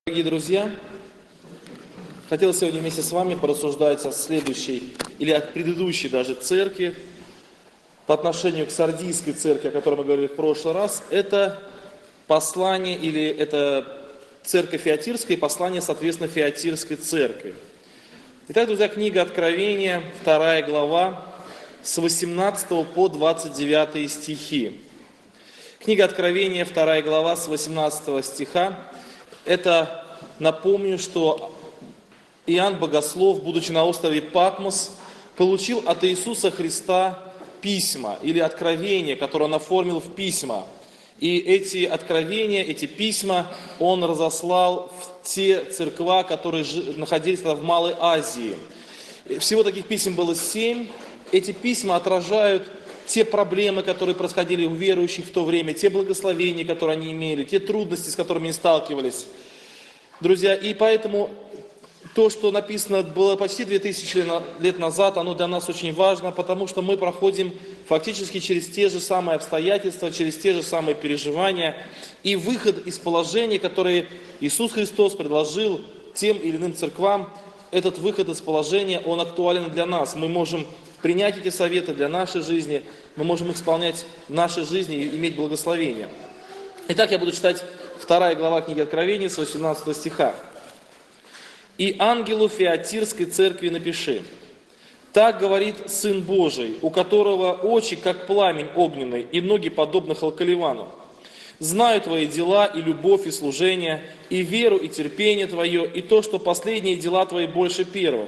Дорогие друзья, хотел сегодня вместе с вами порассуждать о следующей или от предыдущей даже церкви по отношению к Сардийской церкви, о которой мы говорили в прошлый раз. Это послание или это церковь Фиатирская и послание, соответственно, Фиатирской церкви. Итак, друзья, книга Откровения, 2 глава, с 18 по 29 стихи. Книга Откровения, 2 глава, с 18 стиха. Это, напомню, что Иоанн Богослов, будучи на острове Патмос, получил от Иисуса Христа письма или откровения, которые он оформил в письма. И эти откровения, эти письма он разослал в те церква, которые находились тогда в Малой Азии. Всего таких писем было 7. Эти письма отражают те проблемы, которые происходили у верующих в то время, те благословения, которые они имели, те трудности, с которыми они сталкивались. Друзья, и поэтому то, что написано было почти 2000 лет назад, оно для нас очень важно, потому что мы проходим фактически через те же самые обстоятельства, через те же самые переживания. И выход из положения, который Иисус Христос предложил тем или иным церквам, этот выход из положения, он актуален для нас. Мы можем принять эти советы для нашей жизни, мы можем исполнять в нашей жизни и иметь благословение. Итак, я буду читать 2 глава книги Откровения с 18 стиха. «И ангелу Фиатирской церкви напиши: так говорит Сын Божий, у которого очи, как пламень огненный, и ноги, подобны халкаливану. Знаю твои дела, и любовь, и служение, и веру, и терпение твое, и то, что последние дела твои больше первых.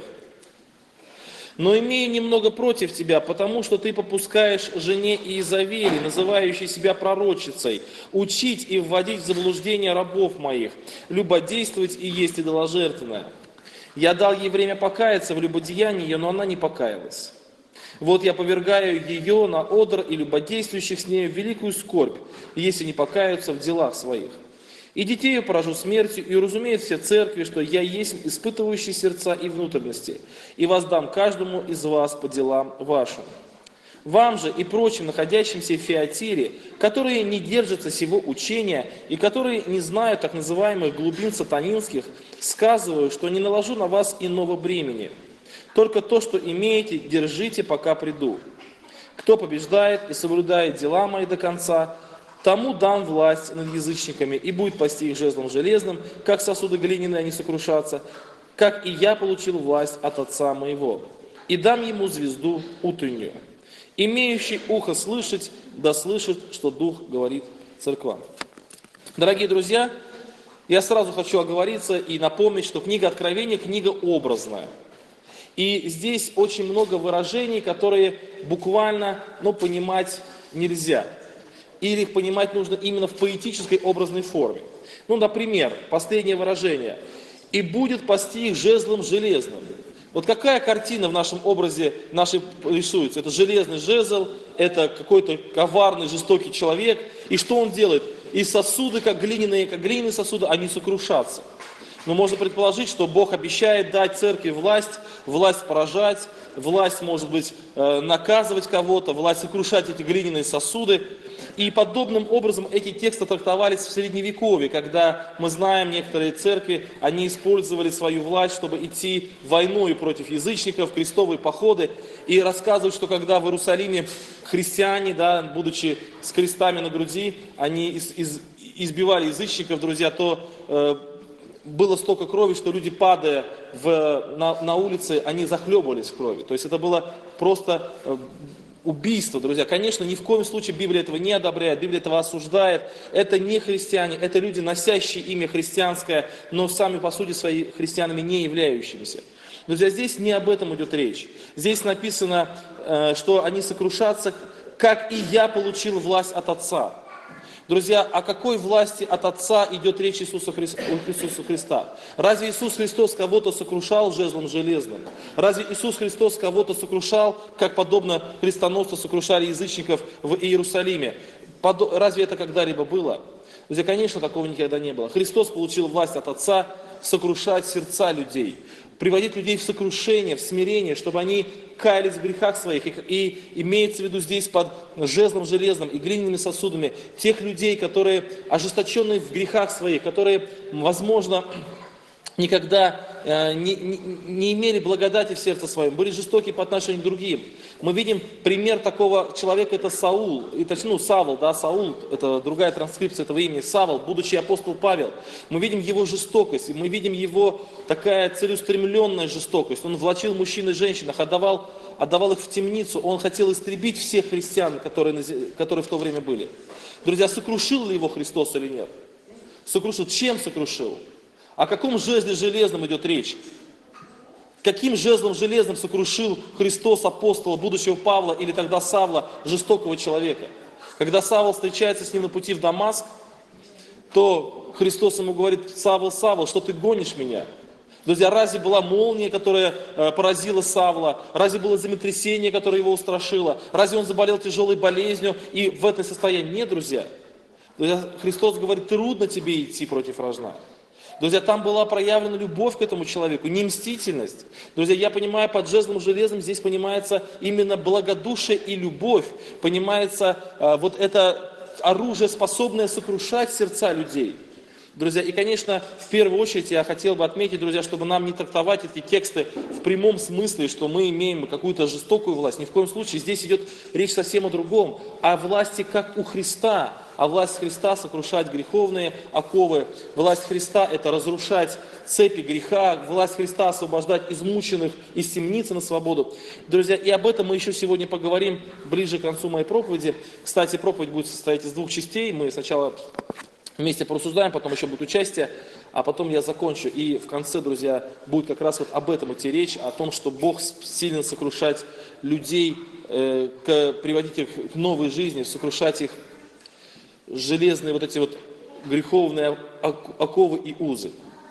Но имею немного против тебя, потому что ты попускаешь жене Иезавели, называющей себя пророчицей, учить и вводить в заблуждение рабов моих, любодействовать и есть идоложертвенное. Я дал ей время покаяться в любодеянии ее, но она не покаялась. Вот я повергаю ее на одр и любодействующих с нею в великую скорбь, если не покаются в делах своих. И детей ее поражу смертью, и уразумеют все церкви, что я есть испытывающий сердца и внутренности, и воздам каждому из вас по делам вашим. Вам же и прочим, находящимся в Фиатире, которые не держатся сего учения, и которые не знают так называемых глубин сатанинских, сказываю, что не наложу на вас иного бремени. Только то, что имеете, держите, пока приду. Кто побеждает и соблюдает дела мои до конца, тому дам власть над язычниками, и будет пасти их жезлом железным, как сосуды глиняные они сокрушатся, как и я получил власть от Отца моего. И дам ему звезду утреннюю. Имеющий ухо слышать, да слышит, что Дух говорит церквам». Дорогие друзья, я сразу хочу оговориться и напомнить, что книга Откровения – книга образная. И здесь очень много выражений, которые буквально, понимать нельзя. Или их понимать нужно именно в поэтической образной форме. Например, последнее выражение: «И будет пасти их жезлом железным». Вот какая картина в нашем образе нашей рисуется? Это железный жезл, это какой-то коварный, жестокий человек. И что он делает? И сосуды, как глиняные сосуды, они сокрушатся. Но можно предположить, что Бог обещает дать церкви власть поражать, власть, может быть, наказывать кого-то, власть сокрушать эти глиняные сосуды. И подобным образом эти тексты трактовались в Средневековье, когда, мы знаем, некоторые церкви, они использовали свою власть, чтобы идти войной против язычников, крестовые походы. И рассказывают, что когда в Иерусалиме христиане, будучи с крестами на груди, они избивали язычников, друзья, то было столько крови, что люди, падая на улице, они захлебывались в крови. То есть это было просто убийство, друзья. Конечно, ни в коем случае Библия этого не одобряет, Библия этого осуждает. Это не христиане, это люди, носящие имя христианское, но сами по сути своей христианами не являющимися. Друзья, здесь не об этом идет речь. Здесь написано, что они сокрушатся, как и я получил власть от Отца. Друзья, о какой власти от Отца идет речь Иисуса Христа? Разве Иисус Христос кого-то сокрушал жезлом железным? Разве Иисус Христос кого-то сокрушал, как подобно крестоносцы сокрушали язычников в Иерусалиме? Разве это когда-либо было? Друзья, конечно, такого никогда не было. Христос получил власть от Отца, сокрушать сердца людей, приводить людей в сокрушение, в смирение, чтобы они каялись в грехах своих. И имеется в виду здесь под жезлом железным и глиняными сосудами тех людей, которые ожесточенные в грехах своих, которые, возможно, никогда не имели благодати в сердце своем, были жестоки по отношению к другим. Мы видим пример такого человека, это Саул, Савл, да, Саул, это другая транскрипция этого имени, Савл, будучи апостол Павел. Мы видим его жестокость, мы видим его такая целеустремленная жестокость. Он влачил мужчин и женщин, отдавал их в темницу, он хотел истребить всех христиан, которые в то время были. Друзья, сокрушил ли его Христос или нет? Сокрушил. Чем сокрушил? О каком жезле железном идет речь? Каким жезлом железным сокрушил Христос апостола, будущего Павла или тогда Савла, жестокого человека? Когда Савл встречается с ним на пути в Дамаск, то Христос ему говорит: Савл, Савл, что ты гонишь меня? Друзья, разве была молния, которая поразила Савла? Разве было землетрясение, которое его устрашило? Разве он заболел тяжелой болезнью и в этом состоянии? Нет, друзья. Друзья, Христос говорит: трудно тебе идти против рожна. Друзья, там была проявлена любовь к этому человеку, не мстительность. Друзья, я понимаю, под жезлом железным здесь понимается именно благодушие и любовь. Понимается вот это оружие, способное сокрушать сердца людей. Друзья, и, конечно, в первую очередь я хотел бы отметить, друзья, чтобы нам не трактовать эти тексты в прямом смысле, что мы имеем какую-то жестокую власть. Ни в коем случае. Здесь идет речь совсем о другом. О власти, как у Христа. А власть Христа — сокрушать греховные оковы. Власть Христа — это разрушать цепи греха. Власть Христа — освобождать измученных из темницы на свободу. Друзья, и об этом мы еще сегодня поговорим ближе к концу моей проповеди. Кстати, проповедь будет состоять из двух частей. Мы сначала вместе порассуждаем, потом еще будет участие, а потом я закончу. И в конце, друзья, будет как раз вот об этом идти речь, о том, что Бог сильно сокрушать людей, приводить их к новой жизни, сокрушать их железные вот эти вот греховные оковы и узы.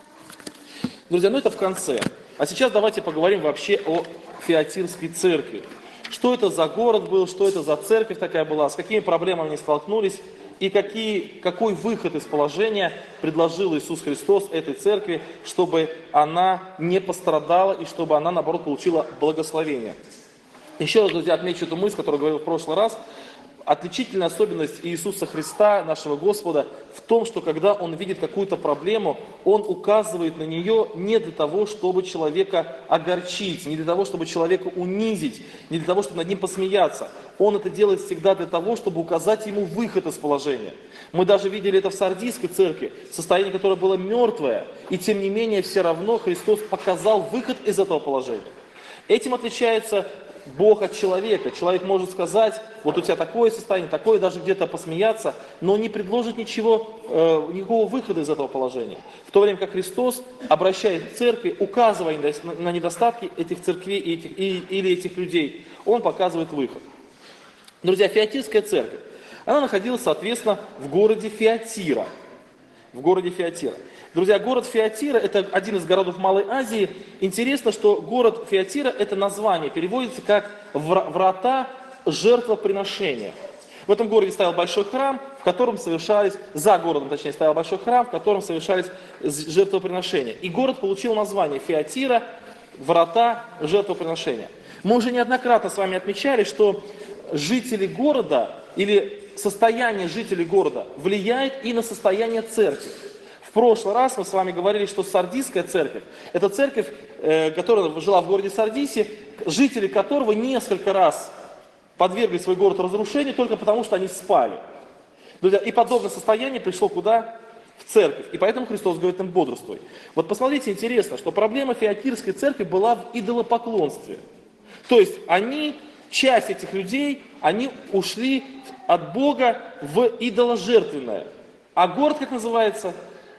Друзья, это в конце. А сейчас давайте поговорим вообще о Фиатирской церкви. Что это за город был, что это за церковь такая была, с какими проблемами они столкнулись, и какой выход из положения предложил Иисус Христос этой церкви, чтобы она не пострадала и чтобы она, наоборот, получила благословение. Еще раз, друзья, отмечу эту мысль, которую говорил в прошлый раз. Отличительная особенность Иисуса Христа, нашего Господа, в том, что когда Он видит какую-то проблему, Он указывает на нее не для того, чтобы человека огорчить, не для того, чтобы человека унизить, не для того, чтобы над ним посмеяться. Он это делает всегда для того, чтобы указать ему выход из положения. Мы даже видели это в Сардийской церкви, состояние которое было мертвое, и тем не менее все равно Христос показал выход из этого положения. Этим отличается Бог от человека. Человек может сказать: вот у тебя такое состояние, такое, даже где-то посмеяться, но не предложит никакого выхода из этого положения. В то время как Христос, обращаясь к церкви, указывая на недостатки этих церквей или этих людей, Он показывает выход. Друзья, Фиатирская церковь, она находилась, соответственно, в городе Фиатира. В городе Фиатира. Друзья, город Фиатира — это один из городов Малой Азии. Интересно, что город Фиатира — это название, переводится как «врата жертвоприношения». В этом городе стоял большой храм, в котором совершались, за городом, точнее, стоял большой храм, в котором совершались жертвоприношения. И город получил название Фиатира, «врата жертвоприношения». Мы уже неоднократно с вами отмечали, что жители города или состояние жителей города влияет и на состояние церкви. В прошлый раз мы с вами говорили, что Сардийская церковь, это церковь, которая жила в городе Сардисе, жители которого несколько раз подвергли свой город разрушению только потому, что они спали. Друзья, и подобное состояние пришло куда? В церковь. И поэтому Христос говорит им: бодрствуй. Вот посмотрите, интересно, что проблема Фиатирской церкви была в идолопоклонстве. То есть часть этих людей, они ушли от Бога в идоложертвенное. А город как называется?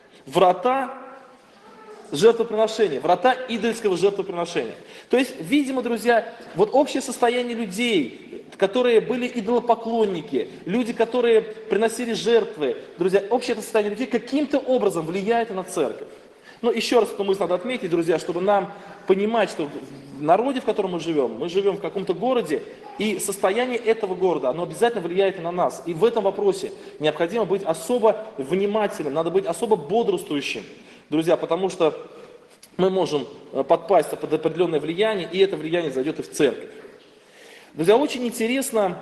Врата жертвоприношения, врата идольского жертвоприношения. То есть, видимо, друзья, вот общее состояние людей, которые были идолопоклонники, люди, которые приносили жертвы, друзья, общее состояние людей каким-то образом влияет на церковь. Но еще раз эту мысль надо отметить, друзья, чтобы нам понимать, что в народе, в котором мы живем в каком-то городе, и состояние этого города, оно обязательно влияет на нас. И в этом вопросе необходимо быть особо внимательным, надо быть особо бодрствующим. друзья, потому что мы можем подпасть под определенное влияние, и это влияние зайдет и в церковь. Друзья, очень интересно,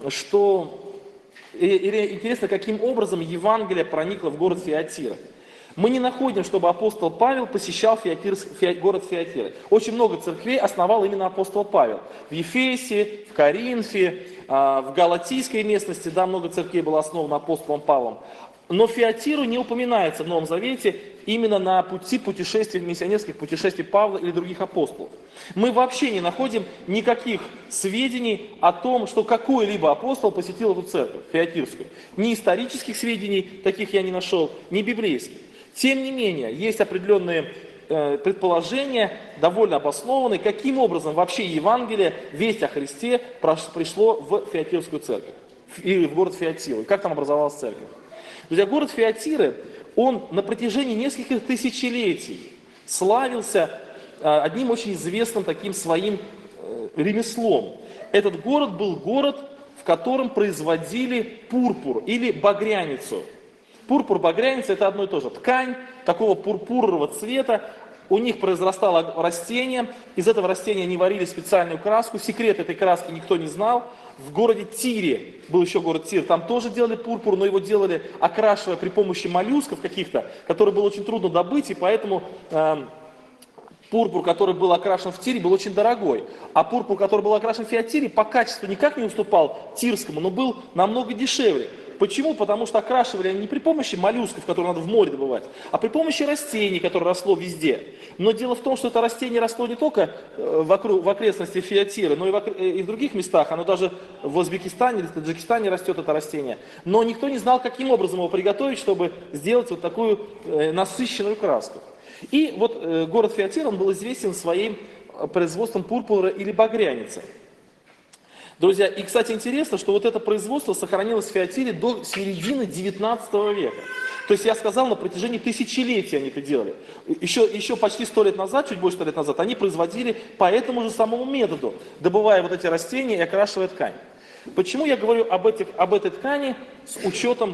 интересно, каким образом Евангелие проникло в город Фиатира. Мы не находим, чтобы апостол Павел посещал город Фиатира. Очень много церквей основал именно апостол Павел. В Ефесе, в Коринфе, в Галатийской местности, да, много церквей было основано апостолом Павлом. Но Фиатиру не упоминается в Новом Завете именно на пути путешествий, миссионерских путешествий Павла или других апостолов. Мы вообще не находим никаких сведений о том, что какой-либо апостол посетил эту церковь, Фиатирскую. Ни исторических сведений, таких я не нашел, ни библейских. Тем не менее, есть определенные предположения, довольно обоснованные, каким образом вообще Евангелие, весть о Христе пришло в Фиатирскую церковь, или в город Фиатиру, и как там образовалась церковь. Друзья, город Фиатиры, он на протяжении нескольких тысячелетий славился одним очень известным таким своим ремеслом. Этот город был город, в котором производили пурпур или багряницу. Пурпур, багряница – это одно и то же. Ткань такого пурпурового цвета. У них произрастало растение, из этого растения они варили специальную краску. Секрет этой краски никто не знал. В городе Тире, был еще город Тир, там тоже делали пурпур, но его делали, окрашивая при помощи моллюсков каких-то, которые было очень трудно добыть, и поэтому пурпур, который был окрашен в Тире, был очень дорогой. А пурпур, который был окрашен в Фиатире, по качеству никак не уступал тирскому, но был намного дешевле. Почему? Потому что окрашивали они не при помощи моллюсков, которые надо в море добывать, а при помощи растений, которое росло везде. Но дело в том, что это растение росло не только в окрестности Фиатиры, но и в других местах. Оно даже в Узбекистане или в Таджикистане растет это растение. Но никто не знал, каким образом его приготовить, чтобы сделать вот такую насыщенную краску. И вот город Фиатир, он был известен своим производством пурпура или багряницы. Друзья, и, кстати, интересно, что вот это производство сохранилось в Фиатире до середины 19 века. То есть, я сказал, на протяжении тысячелетий они это делали. Еще почти 100 лет назад, чуть больше 100 лет назад, они производили по этому же самому методу, добывая вот эти растения и окрашивая ткань. Почему я говорю об этой ткани с учетом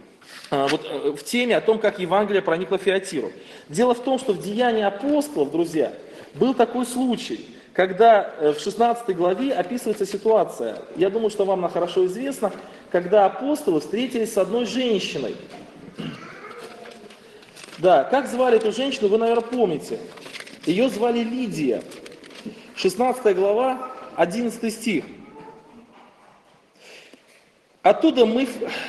в теме о том, как Евангелие проникло в Фиатиру? Дело в том, что в Деянии апостолов, друзья, был такой случай, когда в 16 главе описывается ситуация, я думаю, что вам она хорошо известна, когда апостолы встретились с одной женщиной. Да, как звали эту женщину, вы, наверное, помните. Ее звали Лидия. 16 глава, 11 стих. Оттуда мы,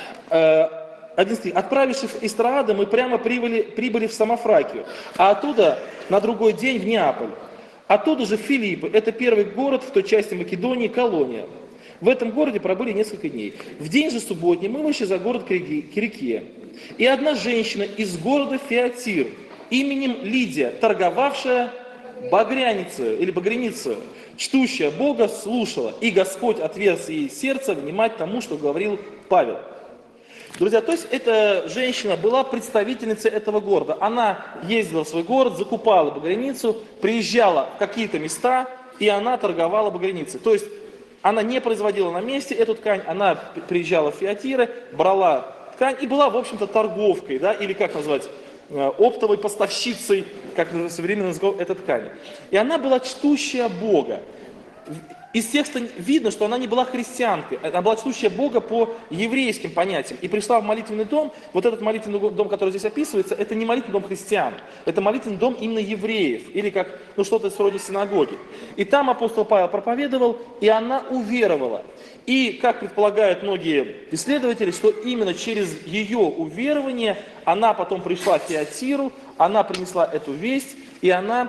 11 стих, отправившись из Троады, мы прямо прибыли в Самофракию, а оттуда на другой день в Неаполь. Оттуда же Филиппы, это первый город в той части Македонии, колония. В этом городе пробыли несколько дней. В день же субботний мы вышли за город к реке. И одна женщина из города Фиатир, именем Лидия, торговавшая багряницей или багряницей, чтущая Бога, слушала, и Господь отверз ей сердце внимать тому, что говорил Павел. Друзья, то есть эта женщина была представительницей этого города. Она ездила в свой город, закупала багряницу, приезжала в какие-то места, и она торговала багряницей. То есть она не производила на месте эту ткань, она приезжала в Фиатиры, брала ткань и была, в общем-то, торговкой, да, или как назвать, оптовой поставщицей, как современно называют, этой ткани. И она была чтущая Бога. Из текста видно, что она не была христианкой, она была чтущая Бога по еврейским понятиям. И пришла в молитвенный дом, вот этот молитвенный дом, который здесь описывается, это не молитвенный дом христиан, это молитвенный дом именно евреев, или как, что-то вроде синагоги. И там апостол Павел проповедовал, и она уверовала. И, как предполагают многие исследователи, что именно через ее уверование она потом пришла в Фиатиру, она принесла эту весть, и она,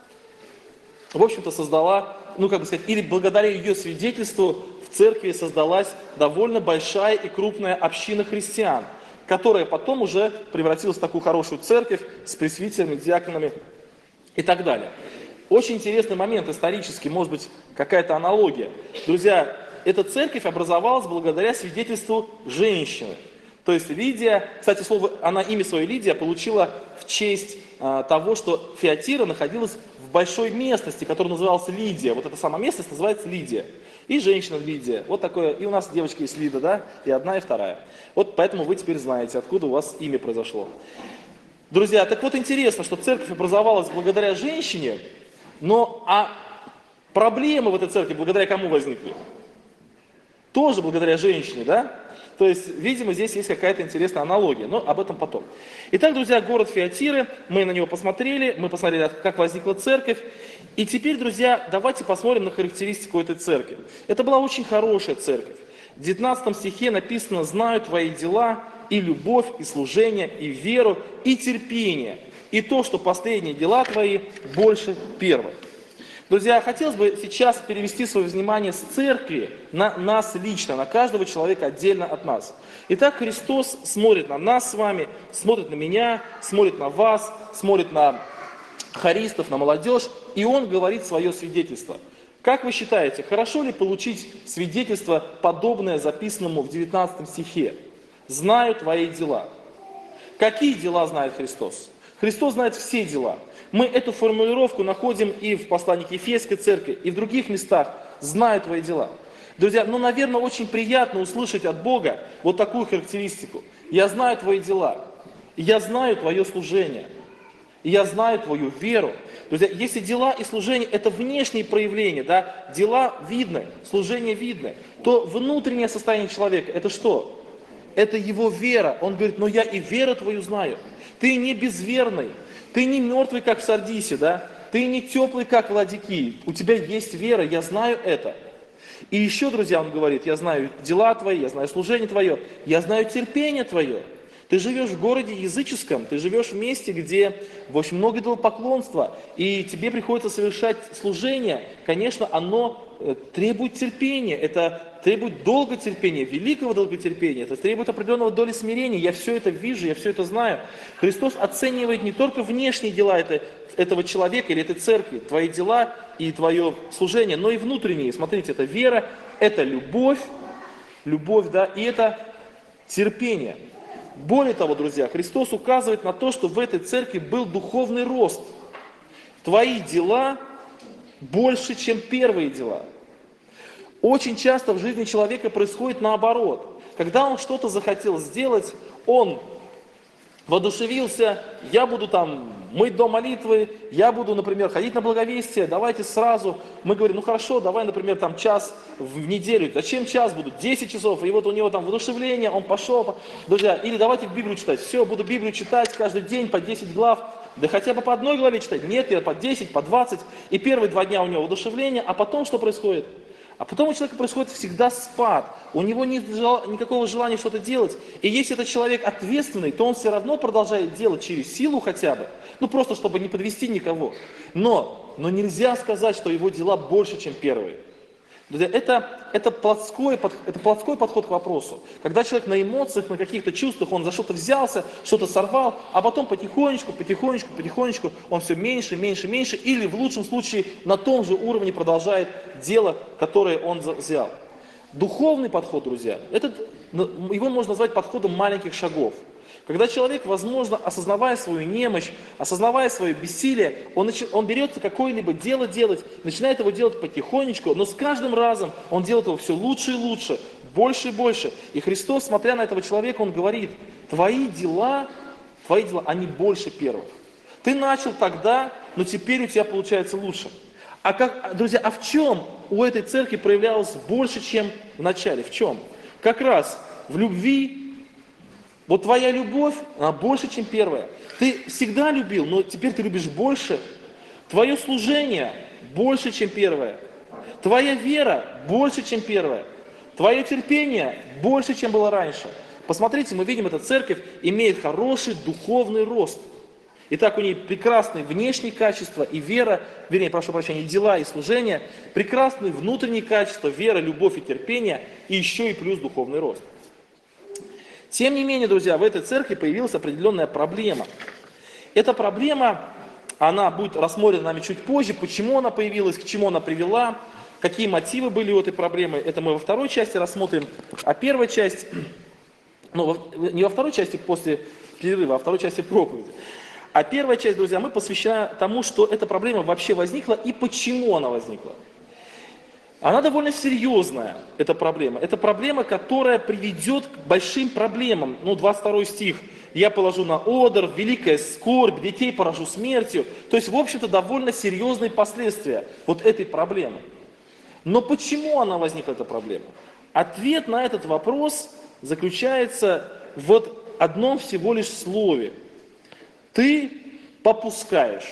в общем-то, создала, или благодаря ее свидетельству в церкви создалась довольно большая и крупная община христиан, которая потом уже превратилась в такую хорошую церковь с пресвитерами, диаконами и так далее. Очень интересный момент исторический, может быть, какая-то аналогия. Друзья, эта церковь образовалась благодаря свидетельству женщины. То есть Лидия, кстати, имя свое Лидия получила в честь того, что Фиатира находилась в большой местности, которая называлась Лидия. Вот эта сама местность называется Лидия. И женщина Лидия. Вот такое. И у нас девочки есть Лида, да? И одна, и вторая. Вот поэтому вы теперь знаете, откуда у вас имя произошло. Друзья, так вот интересно, что церковь образовалась благодаря женщине, но проблемы в этой церкви благодаря кому возникли? Тоже благодаря женщине, да? То есть, видимо, здесь есть какая-то интересная аналогия, но об этом потом. Итак, друзья, город Фиатиры, мы на него посмотрели, мы посмотрели, как возникла церковь. И теперь, друзья, давайте посмотрим на характеристику этой церкви. Это была очень хорошая церковь. В 19 стихе написано: «Знаю твои дела, и любовь, и служение, и веру, и терпение, и то, что последние дела твои больше первых». Друзья, хотелось бы сейчас перевести свое внимание с церкви на нас лично, на каждого человека отдельно от нас. Итак, Христос смотрит на нас с вами, смотрит на меня, смотрит на вас, смотрит на хористов, на молодежь, и Он говорит свое свидетельство. Как вы считаете, хорошо ли получить свидетельство, подобное записанному в 19 стихе? «Знаю твои дела». Какие дела знает Христос? Христос знает все дела. Мы эту формулировку находим и в послании к Ефесской церкви, и в других местах. «Знаю твои дела». Друзья, наверное, очень приятно услышать от Бога вот такую характеристику. «Я знаю твои дела, я знаю твое служение, и я знаю твою веру». Друзья, если дела и служение – это внешние проявления, да, дела видны, служение видно, то внутреннее состояние человека – это что? Это его вера. Он говорит: «Но я и веру твою знаю». Ты не безверный, ты не мертвый, как в Сардисе, да? Ты не теплый, как в Ладикии. У тебя есть вера, я знаю это. И еще, друзья, он говорит: «Я знаю дела твои, я знаю служение твое, я знаю терпение твое». Ты живешь в городе языческом, ты живешь в месте, где очень много идолопоклонства, и тебе приходится совершать служение. Конечно, оно требует терпения, это требует долготерпения, великого долготерпения, это требует определенного доли смирения. Я все это вижу, я все это знаю. Христос оценивает не только внешние дела этого человека или этой церкви, твои дела и твое служение, но и внутренние. Смотрите, это вера, это любовь, да, и это терпение. Более того, друзья, Христос указывает на то, что в этой церкви был духовный рост. Твои дела больше, чем первые дела. Очень часто в жизни человека происходит наоборот. Когда он что-то захотел сделать, он воодушевился: я буду там мыть дом молитвы, я буду, например, ходить на благовестие, давайте сразу. Мы говорим: ну хорошо, давай, например, там час в неделю. Зачем час? Будут 10 часов. И вот у него там воодушевление, он пошел. Друзья, или давайте Библию читать. Все, буду Библию читать каждый день по 10 глав. Да хотя бы по одной главе читать. Нет, я по 10, по 20. И первые 2 дня у него воодушевление, а потом что происходит? А потом у человека происходит всегда спад. У него нет никакого желания что-то делать. И если этот человек ответственный, то он все равно продолжает делать через силу хотя бы. Ну просто, чтобы не подвести никого. Но нельзя сказать, что его дела больше, чем первые. Это плотской подход к вопросу. Когда человек на эмоциях, на каких-то чувствах, он за что-то взялся, что-то сорвал, а потом потихонечку он все меньше, или в лучшем случае на том же уровне продолжает дело, которое он взял. Духовный подход, друзья, его можно назвать подходом маленьких шагов. Когда человек, возможно, осознавая свою немощь, осознавая свое бессилие, он берется какое-либо дело делать, начинает его делать потихонечку, но с каждым разом он делает его все лучше и лучше, больше и больше. И Христос, смотря на этого человека, он говорит: твои дела, они больше первых. Ты начал тогда, но теперь у тебя получается лучше. Друзья, в чем у этой церкви проявлялось больше, чем в начале? В чем? Как раз в любви. Вот твоя любовь, она больше, чем первая. Ты всегда любил, но теперь ты любишь больше. Твое служение больше, чем первое. Твоя вера больше, чем первая. Твое терпение больше, чем было раньше. Посмотрите, мы видим, эта церковь имеет хороший духовный рост. Итак, у нее прекрасные внешние качества и вера, и дела и служение, прекрасные внутренние качества, вера, любовь и терпение, и еще и плюс духовный рост. Тем не менее, друзья, в этой церкви появилась определенная проблема. Эта проблема, она будет рассмотрена нами чуть позже, почему она появилась, к чему она привела, какие мотивы были у этой проблемы. Это мы во второй части рассмотрим. А первая часть, не во второй части после перерыва, а во второй части проповеди. А первая часть, друзья, мы посвящена тому, что эта проблема вообще возникла и почему она возникла. Она довольно серьезная, эта проблема. Это проблема, которая приведет к большим проблемам. 22 стих я положу на одр, великая скорбь, детей поражу смертью. То есть, в общем-то, довольно серьезные последствия вот этой проблемы. Но почему она возникла, эта проблема? Ответ на этот вопрос заключается в вот одном всего лишь слове. Ты попускаешь.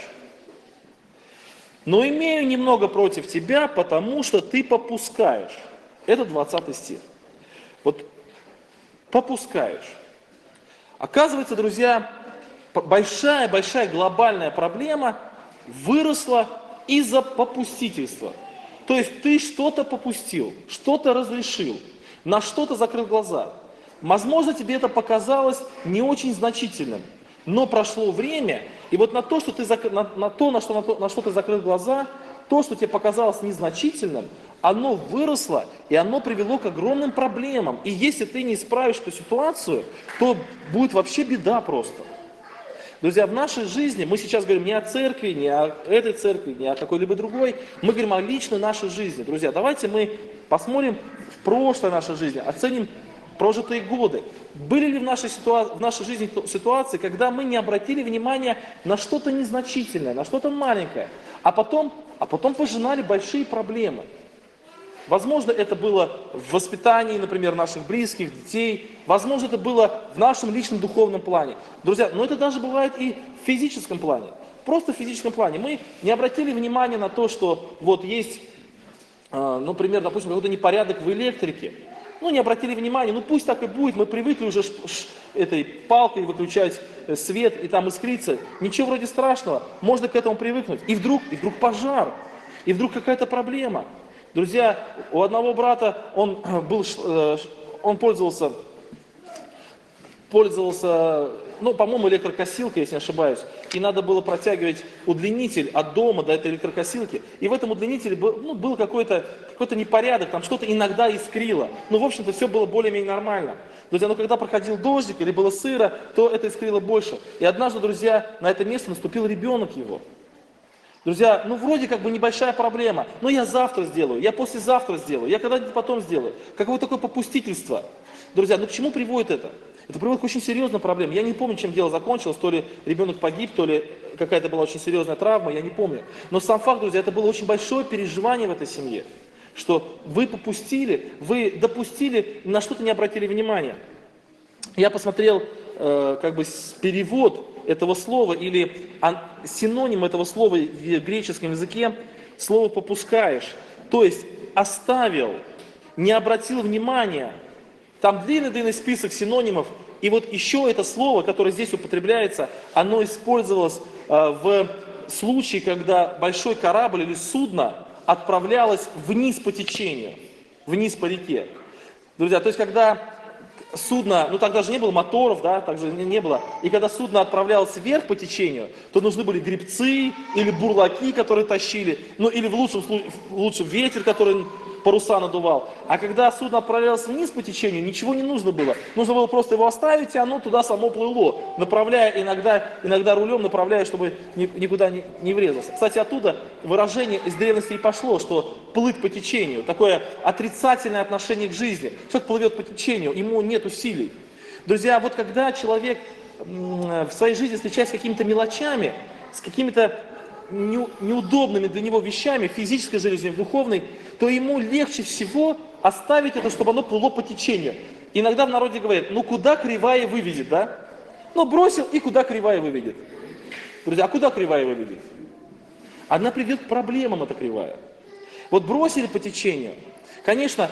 Но имею немного против тебя, потому что ты попускаешь. Это 20 стих. Вот попускаешь. Оказывается, друзья, большая глобальная проблема выросла из-за попустительства. То есть ты что-то попустил, что-то разрешил, на что-то закрыл глаза. Возможно, тебе это показалось не очень значительным, но прошло время, и вот на то, что ты на что ты закрыл глаза, то, что тебе показалось незначительным, оно выросло, и оно привело к огромным проблемам. И если ты не исправишь эту ситуацию, то будет вообще беда просто. Друзья, в нашей жизни, мы сейчас говорим не о церкви, не о этой церкви, не о какой-либо другой, мы говорим о личной нашей жизни. Друзья, давайте мы посмотрим в прошлое нашей жизни, оценим прожитые годы. Были ли в нашей жизни ситуации, когда мы не обратили внимания на что-то незначительное, на что-то маленькое, а потом пожинали большие проблемы? Возможно, это было в воспитании, например, наших близких, детей. Возможно, это было в нашем личном духовном плане. Друзья, но это даже бывает и в физическом плане. Просто в физическом плане. Мы не обратили внимания на то, что вот есть, например, допустим, какой-то непорядок в электрике. Ну, не обратили внимания, ну пусть так и будет, мы привыкли уже этой палкой выключать свет и там искриться. Ничего вроде страшного, можно к этому привыкнуть. И вдруг пожар, и вдруг какая-то проблема. Друзья, у одного брата он пользовался, ну, по-моему, электрокосилкой, если не ошибаюсь, и надо было протягивать удлинитель от дома до этой электрокосилки, и в этом удлинителе был какой-то непорядок, там что-то иногда искрило, ну, в общем-то, все было более-менее нормально. Друзья, но когда проходил дождик или было сыро, то это искрило больше. И однажды, друзья, на это место наступил ребенок его. Друзья, ну вроде как бы небольшая проблема, но я завтра сделаю, я послезавтра сделаю, я когда-нибудь потом сделаю. Какое-то такое попустительство. Друзья, ну к чему приводит это? Это приводит к очень серьезным проблемам. Я не помню, чем дело закончилось, то ли ребенок погиб, то ли какая-то была очень серьезная травма, я не помню. Но сам факт, друзья, это было очень большое переживание в этой семье, что вы попустили, вы допустили, на что-то не обратили внимания. Я посмотрел перевод этого слова или синоним этого слова в греческом языке, слово «попускаешь», то есть оставил, не обратил внимания. Там длинный список синонимов, и вот еще это слово, которое здесь употребляется, оно использовалось в случае, когда большой корабль или судно отправлялось вниз по течению, вниз по реке. Друзья, то есть когда судно, ну тогда же не было моторов, да, так же не было. И когда судно отправлялось вверх по течению, то нужны были гребцы или бурлаки, которые тащили, ну или в лучшем ветер, который паруса надувал. А когда судно отправлялось вниз по течению, ничего не нужно было. Нужно было просто его оставить, и оно туда само плыло, направляя иногда рулем, направляя, чтобы никуда не врезался. Кстати, оттуда выражение из древности и пошло, что плыть по течению, такое отрицательное отношение к жизни. Человек плывет по течению, ему нет усилий. Друзья, вот когда человек в своей жизни встречается с какими-то мелочами, с какими-то неудобными для него вещами, в физической жизни, в духовной, то ему легче всего оставить это, чтобы оно плыло по течению. Иногда в народе говорят, ну куда кривая выведет, да? Ну бросил, и куда кривая выведет. Друзья, а куда кривая выведет? Она приведет к проблемам, эта кривая. Вот бросили по течению. Конечно,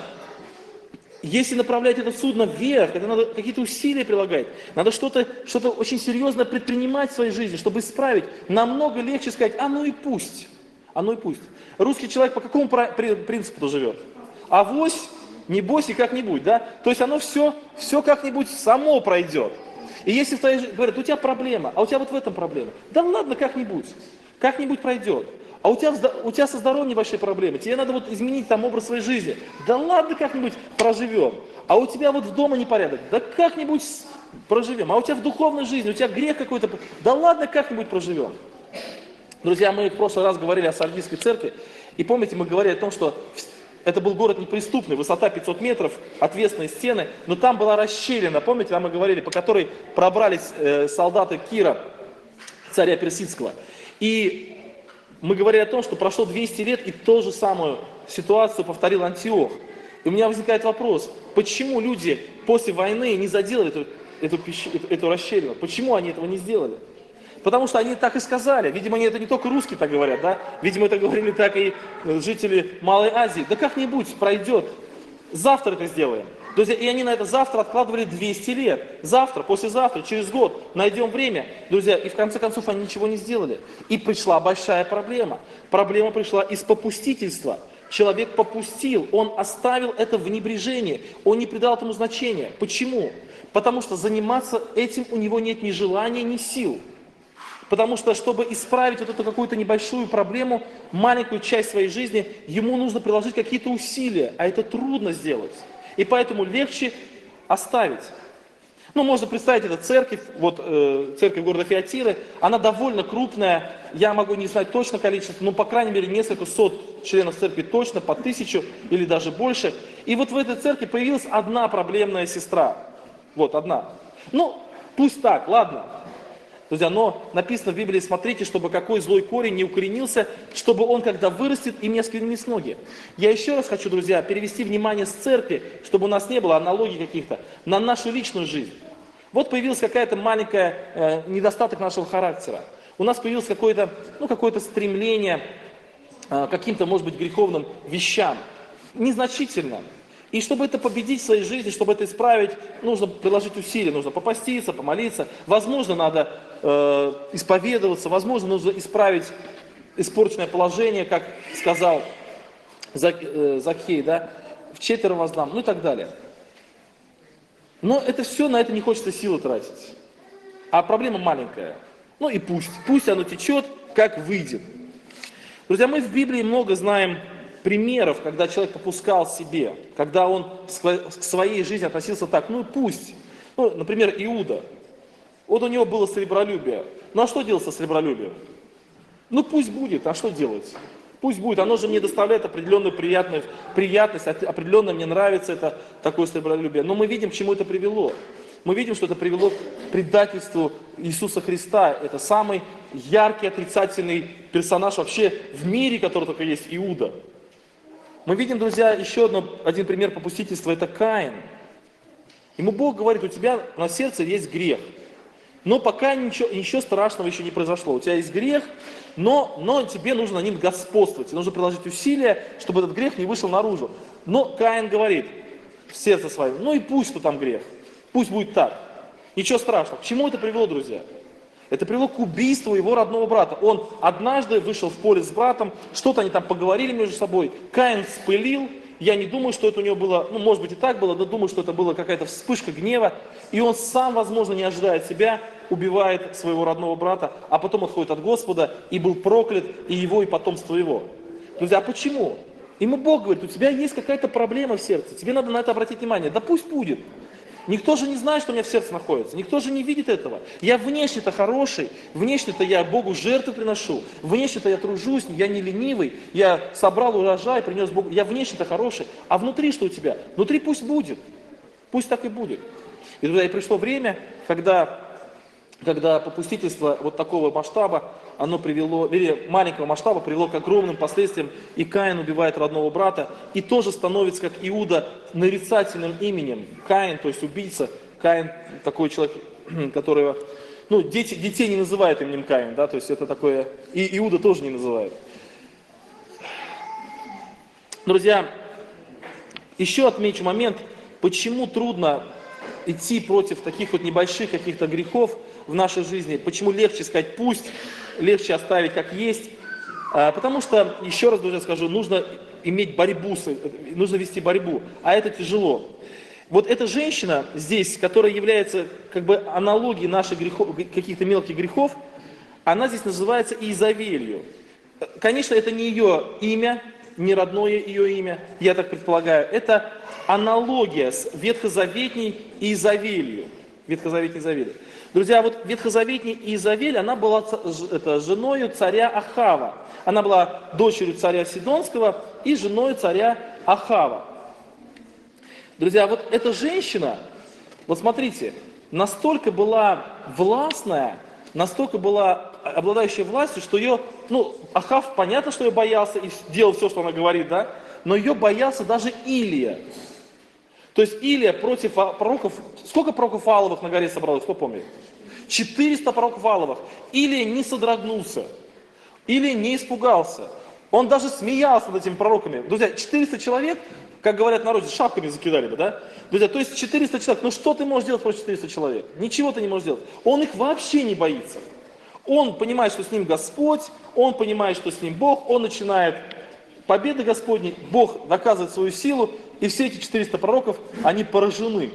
если направлять это судно вверх, это надо какие-то усилия прилагать. Надо что-то очень серьезно предпринимать в своей жизни, чтобы исправить. Намного легче сказать, а ну и пусть. А ну и пусть. Русский человек по какому принципу живет? Авось, не бойся как-нибудь, да? То есть оно все как-нибудь само пройдет. И если в твоей жизни говорят, у тебя проблема, а у тебя вот в этом проблема. Да ладно, как-нибудь пройдет. А у тебя со здоровьем небольшие проблемы, тебе надо вот изменить там образ своей жизни. Да ладно, как-нибудь проживем. А у тебя вот в дома непорядок, да как-нибудь проживем. А у тебя в духовной жизни, у тебя грех какой-то, да ладно, как-нибудь проживем. Друзья, мы в прошлый раз говорили о Сардийской церкви, и помните, мы говорили о том, что это был город неприступный, высота 500 метров, отвесные стены, но там была расщелина, помните, там мы говорили, по которой пробрались солдаты Кира, царя Персидского. И мы говорили о том, что прошло 200 лет, и ту же самую ситуацию повторил Антиох. И у меня возникает вопрос, почему люди после войны не заделали эту расщелину? Почему они этого не сделали? Потому что они так и сказали. Видимо, они это не только русские так говорят, да? Видимо, это говорили так и жители Малой Азии. Да как-нибудь пройдет. Завтра это сделаем. Друзья, и они на это завтра откладывали 200 лет. Завтра, послезавтра, через год найдем время. Друзья, и в конце концов они ничего не сделали. И пришла большая проблема. Проблема пришла из попустительства. Человек попустил, он оставил это в небрежении, он не придал этому значения. Почему? Потому что заниматься этим у него нет ни желания, ни сил. Потому что, чтобы исправить вот эту какую-то небольшую проблему, маленькую часть своей жизни, ему нужно приложить какие-то усилия, а это трудно сделать. И поэтому легче оставить. Ну, можно представить, это церковь, вот церковь города Фиатиры, она довольно крупная, я могу не знать точно количество, но, по крайней мере, несколько сот членов церкви точно, по 1000 или даже больше. И вот в этой церкви появилась одна проблемная сестра. Вот, одна. Ну, пусть так, ладно. Друзья, но написано в Библии, смотрите, чтобы какой злой корень не укоренился, чтобы он, когда вырастет, им не осквернились ноги. Я еще раз хочу, друзья, перевести внимание с церкви, чтобы у нас не было аналогий каких-то, на нашу личную жизнь. Вот появилась какая-то маленькая недостаток нашего характера. У нас появилось какое-то стремление к каким-то, может быть, греховным вещам. Незначительно. И чтобы это победить в своей жизни, чтобы это исправить, нужно приложить усилия, нужно попаститься, помолиться. Возможно, надо исповедоваться, возможно, нужно исправить испорченное положение, как сказал Закхей, да, вчетверо воздам, ну и так далее. Но это все, на это не хочется силы тратить. А проблема маленькая. Ну и пусть оно течет, как выйдет. Друзья, мы в Библии много знаем примеров, когда человек попускал себе, когда он к своей жизни относился так, ну пусть. Ну, например, Иуда. Вот у него было сребролюбие. Ну а что делать со сребролюбием? Ну пусть будет, а что делать? Пусть будет, оно же мне доставляет определенную приятность, определенно мне нравится это такое сребролюбие. Но мы видим, к чему это привело. Мы видим, что это привело к предательству Иисуса Христа. Это самый яркий отрицательный персонаж вообще в мире, который только есть, Иуда. Мы видим, друзья, еще один пример попустительства, это Каин. Ему Бог говорит, у тебя на сердце есть грех. Но пока ничего страшного еще не произошло. У тебя есть грех, но тебе нужно на ним господствовать. Тебе нужно приложить усилия, чтобы этот грех не вышел наружу. Но Каин говорит в сердце своем, ну и пусть что там грех. Пусть будет так. Ничего страшного. К чему это привело, друзья? Это привело к убийству его родного брата. Он однажды вышел в поле с братом, что-то они там поговорили между собой. Каин вспылил. Я не думаю, что это у него было, ну, может быть и так было, но думаю, что это была какая-то вспышка гнева. И он сам, возможно, не ожидая себя, убивает своего родного брата, а потом отходит от Господа и был проклят, и его, и потомство его. Друзья, а почему? Ему Бог говорит, у тебя есть какая-то проблема в сердце, тебе надо на это обратить внимание. Да пусть будет. Никто же не знает, что у меня в сердце находится. Никто же не видит этого. Я внешне-то хороший, внешне-то я Богу жертвы приношу, внешне-то я тружусь, я не ленивый, я собрал урожай, принес Богу. Я внешне-то хороший. А внутри что у тебя? Внутри пусть будет. Пусть так и будет. И туда и пришло время, когда попустительство вот такого масштаба, оно привело, или маленького масштаба, привело к огромным последствиям, и Каин убивает родного брата, и тоже становится, как Иуда, нарицательным именем. Каин, то есть убийца. Каин такой человек, которого, ну, детей не называют именем Каин, да, то есть это такое, и Иуда тоже не называют. Друзья, еще отмечу момент, почему трудно идти против таких вот небольших каких-то грехов в нашей жизни, почему легче сказать пусть, легче оставить как есть, потому что, еще раз, друзья, скажу, нужно иметь борьбу, нужно вести борьбу, а это тяжело. Вот эта женщина здесь, которая является как бы аналогией наших грехов, каких-то мелких грехов, она здесь называется Иезавелью. Конечно, это не ее имя, не родное ее имя, я так предполагаю, это аналогия с ветхозаветней Иезавелью. Ветхозаветней Иезавелью. Друзья, вот ветхозаветней Иезавель, она была женою царя Ахава. Она была дочерью царя Сидонского и женой царя Ахава. Друзья, вот эта женщина, вот смотрите, настолько была властная, настолько была обладающая властью, что ее, Ахав, понятно, что ее боялся и делал все, что она говорит, да, но ее боялся даже Илия. То есть Илия против пророков, сколько пророков Вааловых на горе собралось, кто помнит? 400 пророков Вааловых. Илия не содрогнулся, Илия не испугался. Он даже смеялся над этими пророками. Друзья, 400 человек, как говорят в народе, шапками закидали бы, да? Друзья, то есть 400 человек, что ты можешь делать против 400 человек? Ничего ты не можешь делать. Он их вообще не боится. Он понимает, что с ним Господь, он понимает, что с ним Бог, он начинает победы Господней, Бог доказывает свою силу, и все эти 400 пророков, они поражены.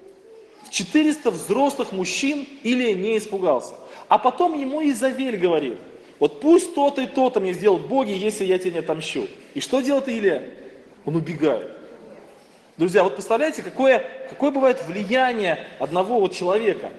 400 взрослых мужчин Илия не испугался. А потом ему Изавель говорит, вот пусть то-то и то-то мне сделают боги, если я тебе не отомщу. И что делает Илия? Он убегает. Друзья, вот представляете, какое бывает влияние одного вот человека.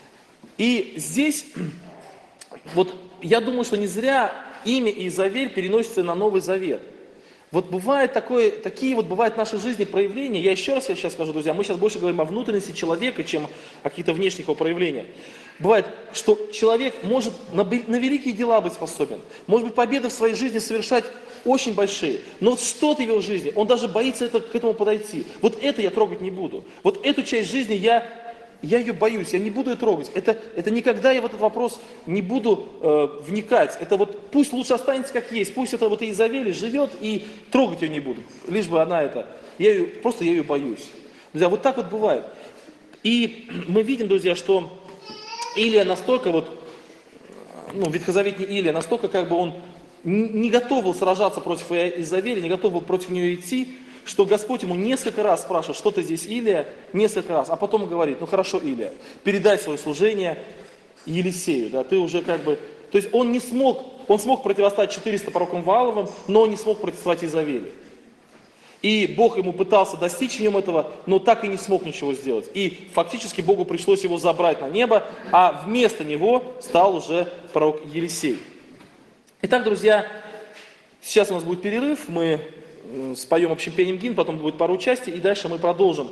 И здесь, вот я думаю, что не зря имя Изавель переносится на Новый Завет. Вот бывает такие вот бывают в нашей жизни проявления. Я сейчас скажу, друзья, мы сейчас больше говорим о внутренности человека, чем о каких-то внешних его проявлениях. Бывает, что человек может на великие дела быть способен, может быть, победы в своей жизни совершать очень большие, но вот что-то в его жизни, он даже боится к этому подойти. Вот это я трогать не буду. Вот эту часть жизни я ее боюсь, я не буду ее трогать. Это никогда я в этот вопрос не буду вникать. Это вот пусть лучше останется как есть, пусть это вот Изавель живет, и трогать ее не буду. Лишь бы она я ее боюсь. Друзья, вот так вот бывает. И мы видим, друзья, что Илия настолько ветхозаветний Илия, настолько он не готов был сражаться против Изавели, не готов был против нее идти, что Господь ему несколько раз спрашивает, что ты здесь, Илия, несколько раз, а потом говорит, хорошо, Илия, передай свое служение Елисею, да, ты уже то есть он смог противостоять 400 пророкам Вааловым, но он не смог противостоять Изавели. И Бог ему пытался достичь в нем этого, но так и не смог ничего сделать. И фактически Богу пришлось его забрать на небо, а вместо него стал уже пророк Елисей. Итак, друзья, сейчас у нас будет перерыв, мы споем общим пением гимн, потом будет пару частей, и дальше мы продолжим.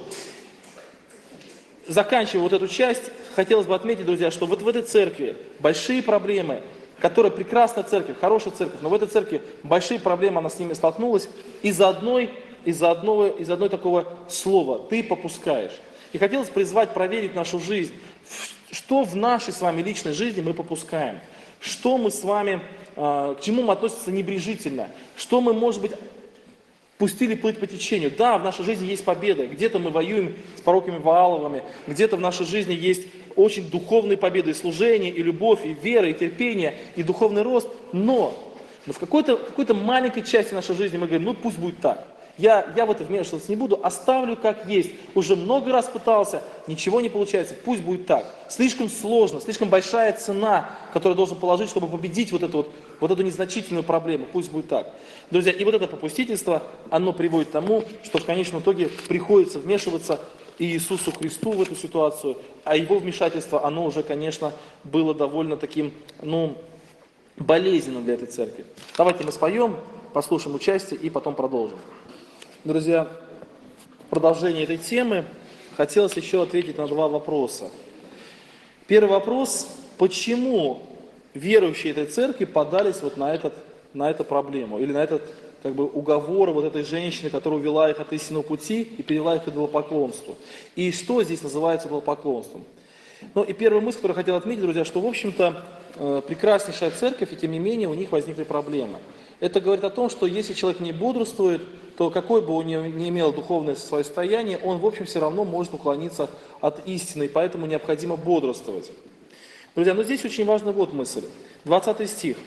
Заканчивая вот эту часть, хотелось бы отметить, друзья, что вот в этой церкви большие проблемы, которая прекрасная церковь, хорошая церковь, но в этой церкви большие проблемы, она с ними столкнулась из-за одного такого слова «ты попускаешь». И хотелось призвать проверить нашу жизнь, что в нашей с вами личной жизни мы попускаем, что мы с вами, к чему мы относимся небрежительно, что мы, может быть, пустили плыть по течению. Да, в нашей жизни есть победы, где-то мы воюем с пророками Вааловыми, где-то в нашей жизни есть очень духовные победы, и служение, и любовь, и вера, и терпение, и духовный рост, но в какой-то маленькой части нашей жизни мы говорим, пусть будет так. Я в это вмешиваться не буду, оставлю как есть. Уже много раз пытался, ничего не получается, пусть будет так. Слишком сложно, слишком большая цена, которую должен положить, чтобы победить вот эту незначительную проблему, пусть будет так. Друзья, и вот это попустительство, оно приводит к тому, что в конечном итоге приходится вмешиваться Иисусу Христу в эту ситуацию, а его вмешательство, оно уже, конечно, было довольно таким, болезненным для этой церкви. Давайте мы споем, послушаем участие и потом продолжим. Друзья, в продолжение этой темы хотелось еще ответить на два вопроса. Первый вопрос, почему верующие этой церкви подались вот на эту проблему, или на этот уговор вот этой женщины, которая увела их от истинного пути и привела их к идолопоклонству. И что здесь называется идолопоклонством? И первая мысль, которую я хотел отметить, друзья, что, в общем-то, прекраснейшая церковь, и тем не менее у них возникли проблемы. Это говорит о том, что если человек не бодрствует, то какой бы он ни имел духовное свое состояние, он, в общем, все равно может уклониться от истины, и поэтому необходимо бодрствовать. Друзья, здесь очень важная мысль. 20 стих.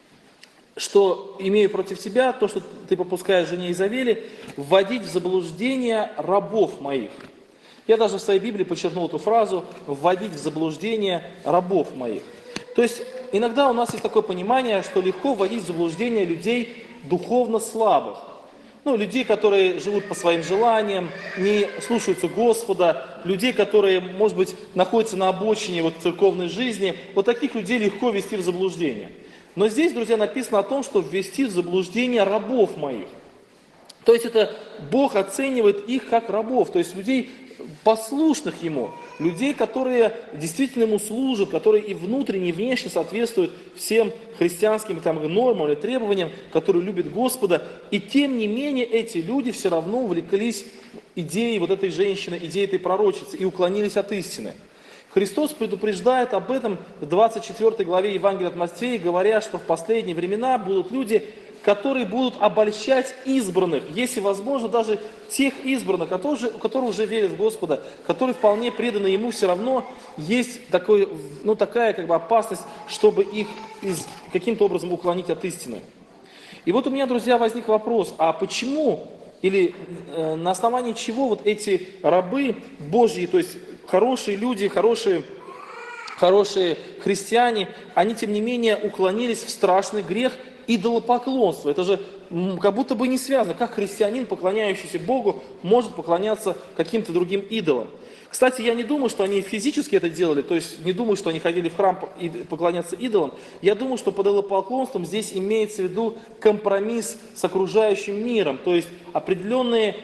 Что имею против тебя, то, что ты попускаешь жене Изавели, вводить в заблуждение рабов моих. Я даже в своей Библии подчеркнул эту фразу, вводить в заблуждение рабов моих. То есть иногда у нас есть такое понимание, что легко вводить в заблуждение людей духовно слабых. Людей, которые живут по своим желаниям, не слушаются Господа, людей, которые, может быть, находятся на обочине церковной жизни. Вот таких людей легко ввести в заблуждение. Но здесь, друзья, написано о том, что ввести в заблуждение рабов моих. То есть это Бог оценивает их как рабов, то есть людей, послушных Ему, людей, которые действительно Ему служат, которые и внутренне, и внешне соответствуют всем христианским нормам или требованиям, которые любят Господа. И тем не менее эти люди все равно увлеклись идеей вот этой женщины, идеей этой пророчицы и уклонились от истины. Христос предупреждает об этом в 24 главе Евангелия от Матфея, говоря, что в последние времена будут люди, которые будут обольщать избранных, если возможно, даже тех избранных, которые уже верят в Господа, которые вполне преданы Ему, все равно есть такая опасность, чтобы их каким-то образом уклонить от истины. И вот у меня, друзья, возник вопрос, а почему или на основании чего вот эти рабы Божьи, то есть хорошие люди, хорошие христиане, они тем не менее уклонились в страшный грех идолопоклонства. Это же как будто бы не связано. Как христианин, поклоняющийся Богу, может поклоняться каким-то другим идолам? Кстати, я не думаю, что они физически это делали, то есть не думаю, что они ходили в храм и поклоняться идолам. Я думаю, что под идолопоклонством здесь имеется в виду компромисс с окружающим миром, то есть определенные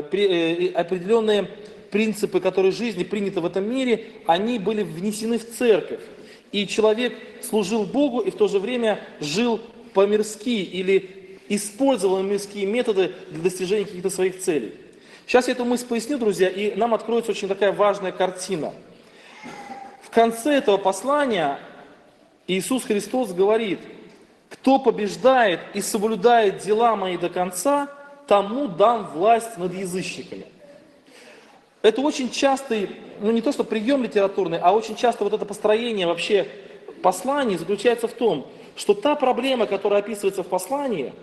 принципы, которые в жизни приняты в этом мире, они были внесены в церковь. И человек служил Богу и в то же время жил по-мирски или использовал мирские методы для достижения каких-то своих целей. Сейчас я эту мысль поясню, друзья, и нам откроется очень такая важная картина. В конце этого послания Иисус Христос говорит: «Кто побеждает и соблюдает дела мои до конца, тому дам власть над язычниками». Это очень частый, не то что прием литературный, а очень часто вот это построение вообще посланий заключается в том, что та проблема, которая описывается в послании,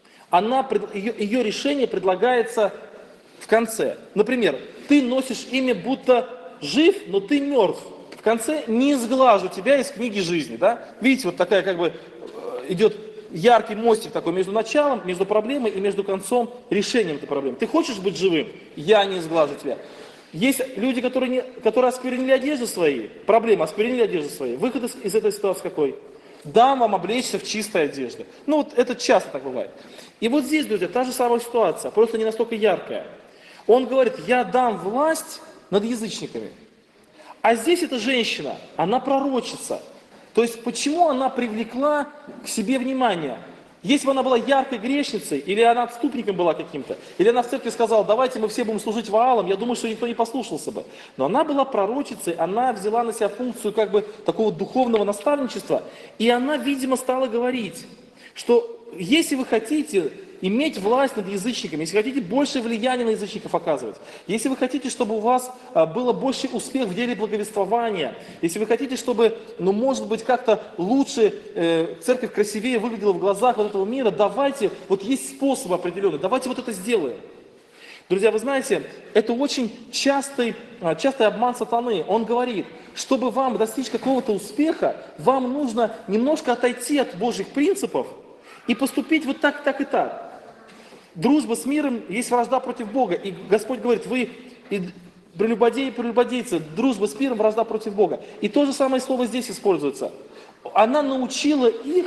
ее решение предлагается в конце. Например, ты носишь имя, будто жив, но ты мертв. В конце не сглажу тебя из книги жизни. Да? Видите, вот такая идет яркий мостик такой между началом, между проблемой и между концом решением этой проблемы. Ты хочешь быть живым? Я не сглажу тебя. Есть люди, которые осквернили одежды свои. Проблема: осквернили одежды свои. Выход из этой ситуации какой? Дам вам облечься в чистой одежде. Вот это часто так бывает. И вот здесь, друзья, та же самая ситуация, просто не настолько яркая. Он говорит: я дам власть над язычниками. А здесь эта женщина, она пророчица. То есть почему она привлекла к себе внимание? Если бы она была яркой грешницей, или она отступником была каким-то, или она в церкви сказала: давайте мы все будем служить Ваалам, я думаю, что никто не послушался бы. Но она была пророчицей, она взяла на себя функцию такого духовного наставничества, и она, видимо, стала говорить, что если вы хотите иметь власть над язычниками, если хотите больше влияния на язычников оказывать, если вы хотите, чтобы у вас было больше успех в деле благовествования, если вы хотите, чтобы, может быть, как-то лучше церковь красивее выглядела в глазах вот этого мира, давайте, вот есть способы определенные, давайте вот это сделаем. Друзья, вы знаете, это очень частый обман сатаны. Он говорит, чтобы вам достичь какого-то успеха, вам нужно немножко отойти от Божьих принципов и поступить вот так, так и так. Дружба с миром есть вражда против Бога. И Господь говорит: вы прелюбодеи и прелюбодейцы, дружба с миром, вражда против Бога. И то же самое слово здесь используется. Она научила их,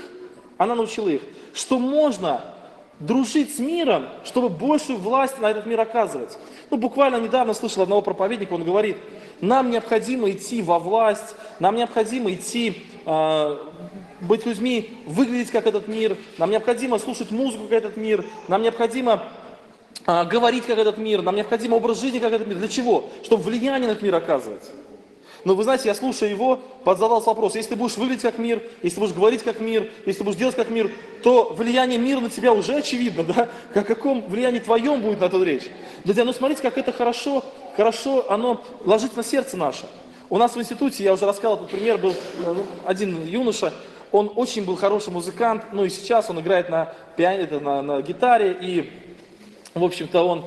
что можно дружить с миром, чтобы большую власть на этот мир оказывать. Буквально недавно слышал одного проповедника, он говорит: нам необходимо идти во власть, нам необходимо идти быть людьми, выглядеть как этот мир, нам необходимо слушать музыку, как этот мир, нам необходимо говорить, как этот мир, нам необходимо образ жизни, как этот мир. Для чего? Чтобы влияние на этот мир оказывать. Но вы знаете, я слушая его, задался вопрос: если ты будешь выглядеть как мир, если ты будешь говорить как мир, если ты будешь делать как мир, то влияние мира на тебя уже очевидно, да? О каком влиянии твоем будет на эту речь? Друзья, смотрите, как это хорошо оно ложится на сердце наше. У нас в институте, я уже рассказал этот пример, был один юноша, он очень был хороший музыкант, и сейчас он играет на на гитаре, и, в общем-то, он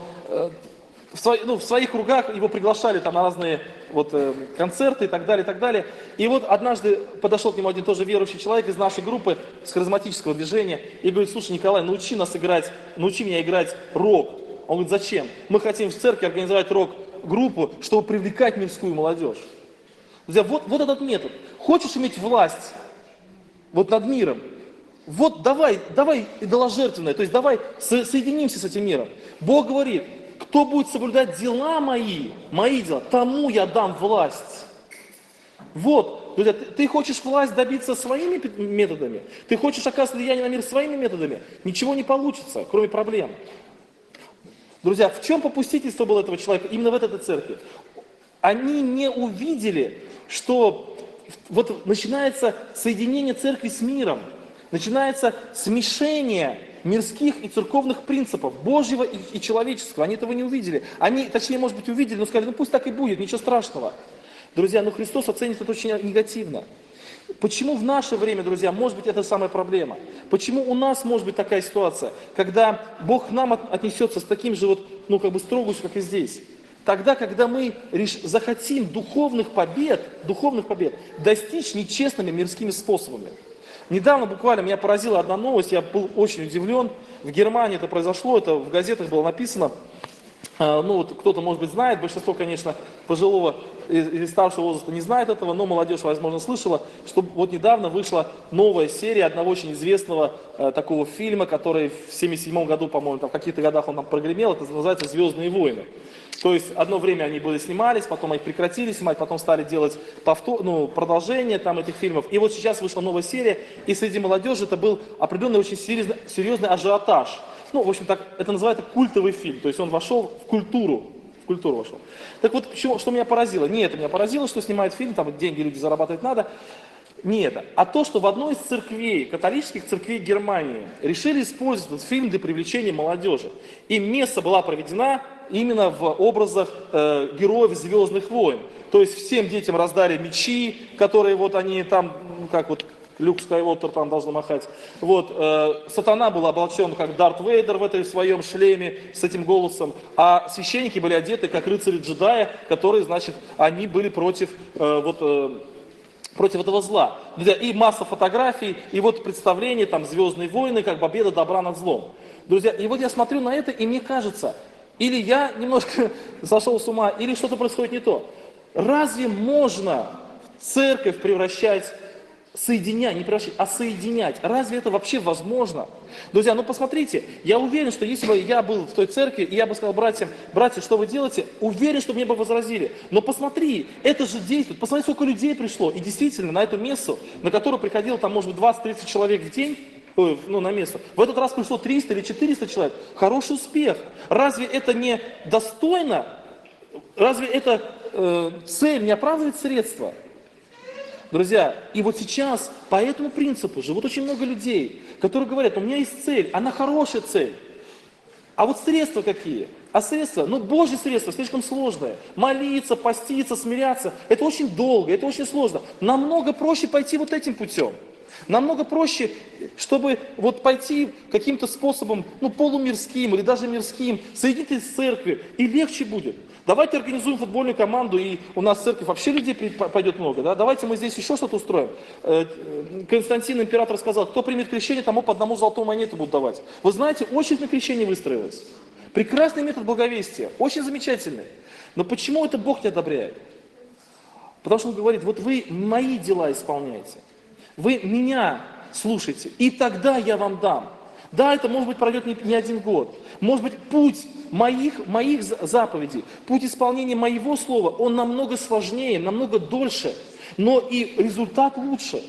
в своих кругах его приглашали на разные концерты и так далее, и так далее. И вот однажды подошел к нему один тоже верующий человек из нашей группы, с харизматического движения, и говорит: слушай, Николай, научи меня играть рок. Он говорит: зачем? Мы хотим в церкви организовать рок-группу, чтобы привлекать мирскую молодежь. Друзья, вот этот метод. Хочешь иметь власть над миром? Вот давай идоложертвенное, то есть давай соединимся с этим миром. Бог говорит, кто будет соблюдать дела мои дела, тому я дам власть. Вот, друзья, ты хочешь власть добиться своими методами, ты хочешь оказывать влияние на мир своими методами, ничего не получится, кроме проблем. Друзья, в чем попустительство было этого человека именно в этой церкви? Они не увидели, что вот начинается соединение церкви с миром, начинается смешение мирских и церковных принципов, Божьего и человеческого. Они этого не увидели. Они, точнее, может быть, увидели, но сказали, ну пусть так и будет, ничего страшного. Друзья, но Христос оценит это очень негативно. Почему в наше время, друзья, может быть, это самая проблема? Почему у нас может быть такая ситуация, когда Бог к нам отнесется с таким же вот, строгостью, как и здесь? Тогда, когда мы захотим духовных побед достичь нечестными мирскими способами. Недавно буквально меня поразила одна новость, я был очень удивлен. В Германии это произошло, это в газетах было написано. Кто-то, может быть, знает, большинство, конечно, пожилого или старшего возраста не знает этого, но молодежь, возможно, слышала, что вот недавно вышла новая серия одного очень известного такого фильма, который в 1977 году, по-моему, в каких-то годах он там прогремел, это называется «Звездные войны». То есть одно время они были снимались, потом их прекратили снимать, потом стали делать продолжение этих фильмов. И вот сейчас вышла новая серия, и среди молодежи это был определенный очень серьезный ажиотаж. В общем, так, это называется культовый фильм, то есть он вошел в культуру вошел. Так вот, что меня поразило? Не это меня поразило, что снимают фильм, там деньги люди зарабатывать надо. Не это, а то, что в одной из церквей, католических церквей Германии, решили использовать этот фильм для привлечения молодежи. И месса была проведена именно в образах героев «Звездных войн». То есть всем детям раздали мечи, которые вот они там, Люк Скайуокер там должен махать. Сатана был облачен как Дарт Вейдер в своем шлеме с этим голосом, а священники были одеты как рыцари-джедая, которые, значит, они были против этого зла. И масса фотографий, и вот представление, «Звездные войны», как победа добра над злом. Друзья, и вот я смотрю на это, и мне кажется, или я немножко сошел с ума, или что-то происходит не то. Разве можно церковь превращать, не превращать, а соединять? Разве это вообще возможно? Друзья, посмотрите, я уверен, что если бы я был в той церкви, и я бы сказал братья, что вы делаете, уверен, что мне бы возразили. Но посмотри, это же действует. Посмотри, сколько людей пришло. И действительно, на эту мессу, на которую приходило, может быть, 20-30 человек в день, на место. В этот раз пришло 300 или 400 человек. Хороший успех. Разве это не достойно? Разве эта цель не оправдывает средства? Друзья, и вот сейчас по этому принципу живут очень много людей, которые говорят, у меня есть цель, она хорошая цель. А вот средства какие? А средства, Божьи средства, слишком сложные. Молиться, поститься, смиряться, это очень долго, это очень сложно. Намного проще пойти вот этим путем. Намного проще, чтобы пойти каким-то способом, полумирским или даже мирским, соединиться с церковью, и легче будет. Давайте организуем футбольную команду, и у нас в церковь вообще людей пойдет много, да? Давайте мы здесь еще что-то устроим. Константин, император, сказал, кто примет крещение, тому по одному золотую монету будут давать. Вы знаете, очередь на крещение выстроилась. Прекрасный метод благовестия, очень замечательный. Но почему это Бог не одобряет? Потому что Он говорит, вот вы мои дела исполняете. Вы меня слушайте, и тогда я вам дам. Да, это, может быть, пройдет не один год. Может быть, путь моих заповедей, путь исполнения моего слова, он намного сложнее, намного дольше, но и результат лучше.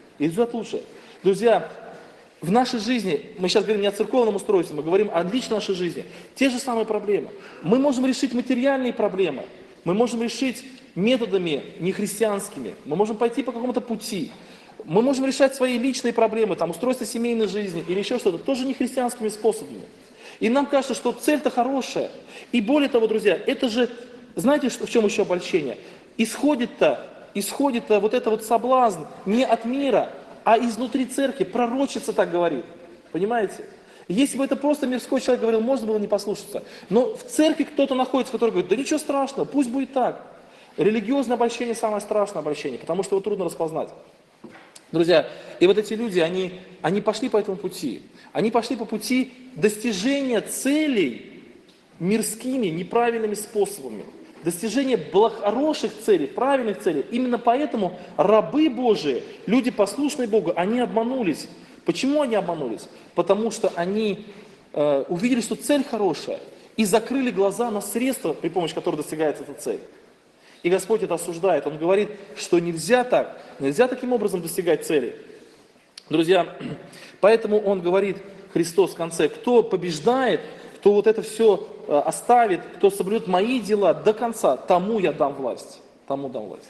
Друзья, в нашей жизни, мы сейчас говорим не о церковном устройстве, мы говорим о личной нашей жизни, те же самые проблемы. Мы можем решить материальные проблемы, мы можем решить методами нехристианскими, мы можем пойти по какому-то пути. Мы можем решать свои личные проблемы, устройство семейной жизни или еще что-то, тоже не христианскими способами. И нам кажется, что цель-то хорошая. И более того, друзья, это же, знаете, в чем еще обольщение? Исходит-то вот это соблазн не от мира, а изнутри церкви. Пророчица так говорит. Понимаете? Если бы это просто мирской человек говорил, можно было не послушаться. Но в церкви кто-то находится, который говорит, да ничего страшного, пусть будет так. Религиозное обольщение самое страшное обольщение, потому что его трудно распознать. Друзья, и вот эти люди, они пошли по этому пути. Они пошли по пути достижения целей мирскими, неправильными способами. Достижения хороших целей, правильных целей. Именно поэтому рабы Божии, люди, послушные Богу, они обманулись. Почему они обманулись? Потому что они увидели, что цель хорошая, и закрыли глаза на средства, при помощи которых достигается эта цель. И Господь это осуждает. Он говорит, что нельзя так, нельзя таким образом достигать цели. Друзья, поэтому Он говорит, Христос в конце, кто побеждает, кто вот это все оставит, кто соблюдет мои дела до конца, тому я дам власть. Тому дам власть.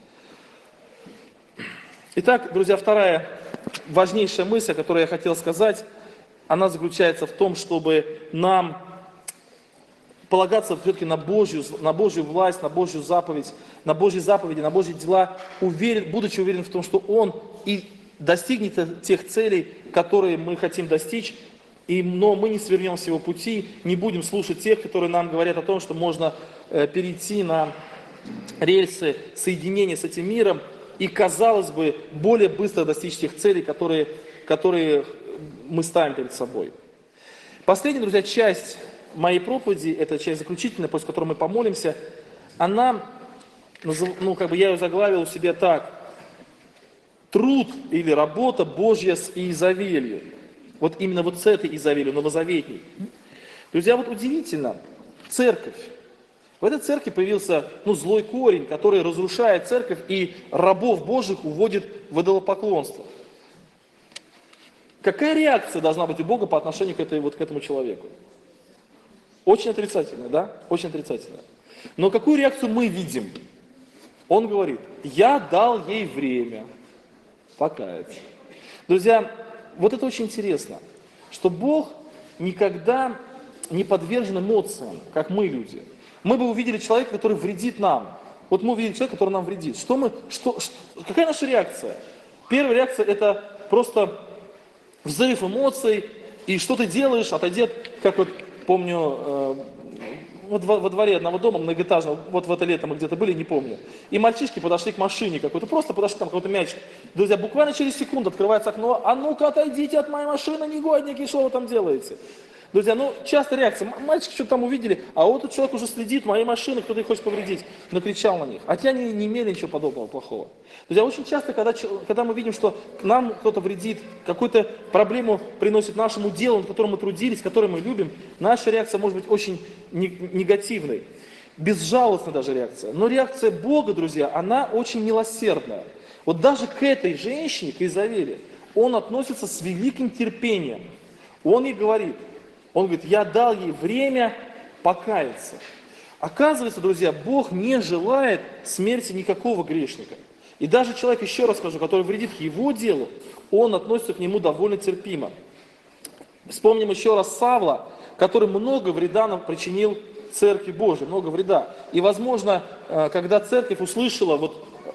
Итак, друзья, вторая важнейшая мысль, о которой я хотел сказать, она заключается в том, чтобы нам полагаться все-таки на Божью власть, на Божью заповедь, на Божьи заповеди, на Божьи дела, будучи уверен в том, что Он и достигнет тех целей, которые мы хотим достичь, но мы не свернем с Его пути, не будем слушать тех, которые нам говорят о том, что можно перейти на рельсы соединения с этим миром и, казалось бы, более быстро достичь тех целей, которые мы ставим перед собой. Последняя, друзья, часть моей проповеди, это часть заключительная, после которой мы помолимся, она, я ее заглавил у себя так: труд или работа Божья с Иезавелью. Вот именно вот с этой Иезавелью, новозаветней. Друзья, вот удивительно, церковь. В этой церкви появился злой корень, который разрушает церковь и рабов Божьих уводит в идолопоклонство. Какая реакция должна быть у Бога по отношению к этому человеку? Очень отрицательная, да? Очень отрицательная. Но какую реакцию мы видим? Он говорит, я дал ей время покаяться. Друзья, вот это очень интересно, что Бог никогда не подвержен эмоциям, как мы, люди. Мы бы увидели человека, который вредит нам. Вот мы увидели человека, который нам вредит. Какая наша реакция? Первая реакция – это просто взрыв эмоций, и что ты делаешь, отойдет, как вот помню, во дворе одного дома многоэтажного, вот в это лето мы где-то были, не помню, и мальчишки подошли к машине какой-то, просто подошли, там какой-то мячик. Друзья, буквально через секунду открывается окно, а ну-ка отойдите от моей машины, негодники, что вы там делаете? Друзья, часто реакция, мальчики что-то там увидели, а вот этот человек уже следит, моей машины, кто-то их хочет повредить, накричал на них. Хотя они не имели ничего подобного плохого. Друзья, очень часто, когда мы видим, что нам кто-то вредит, какую-то проблему приносит нашему делу, над которым мы трудились, который мы любим, наша реакция может быть очень негативной, безжалостная даже реакция. Но реакция Бога, друзья, она очень милосердная. Вот даже к этой женщине, к Иезавели, Он относится с великим терпением. Он ей говорит, я дал ей время покаяться. Оказывается, друзья, Бог не желает смерти никакого грешника. И даже человек, еще раз скажу, который вредит Его делу, он относится к нему довольно терпимо. Вспомним еще раз Савла, который много вреда нам причинил Церкви Божией, много вреда. И, возможно, когда Церковь услышала,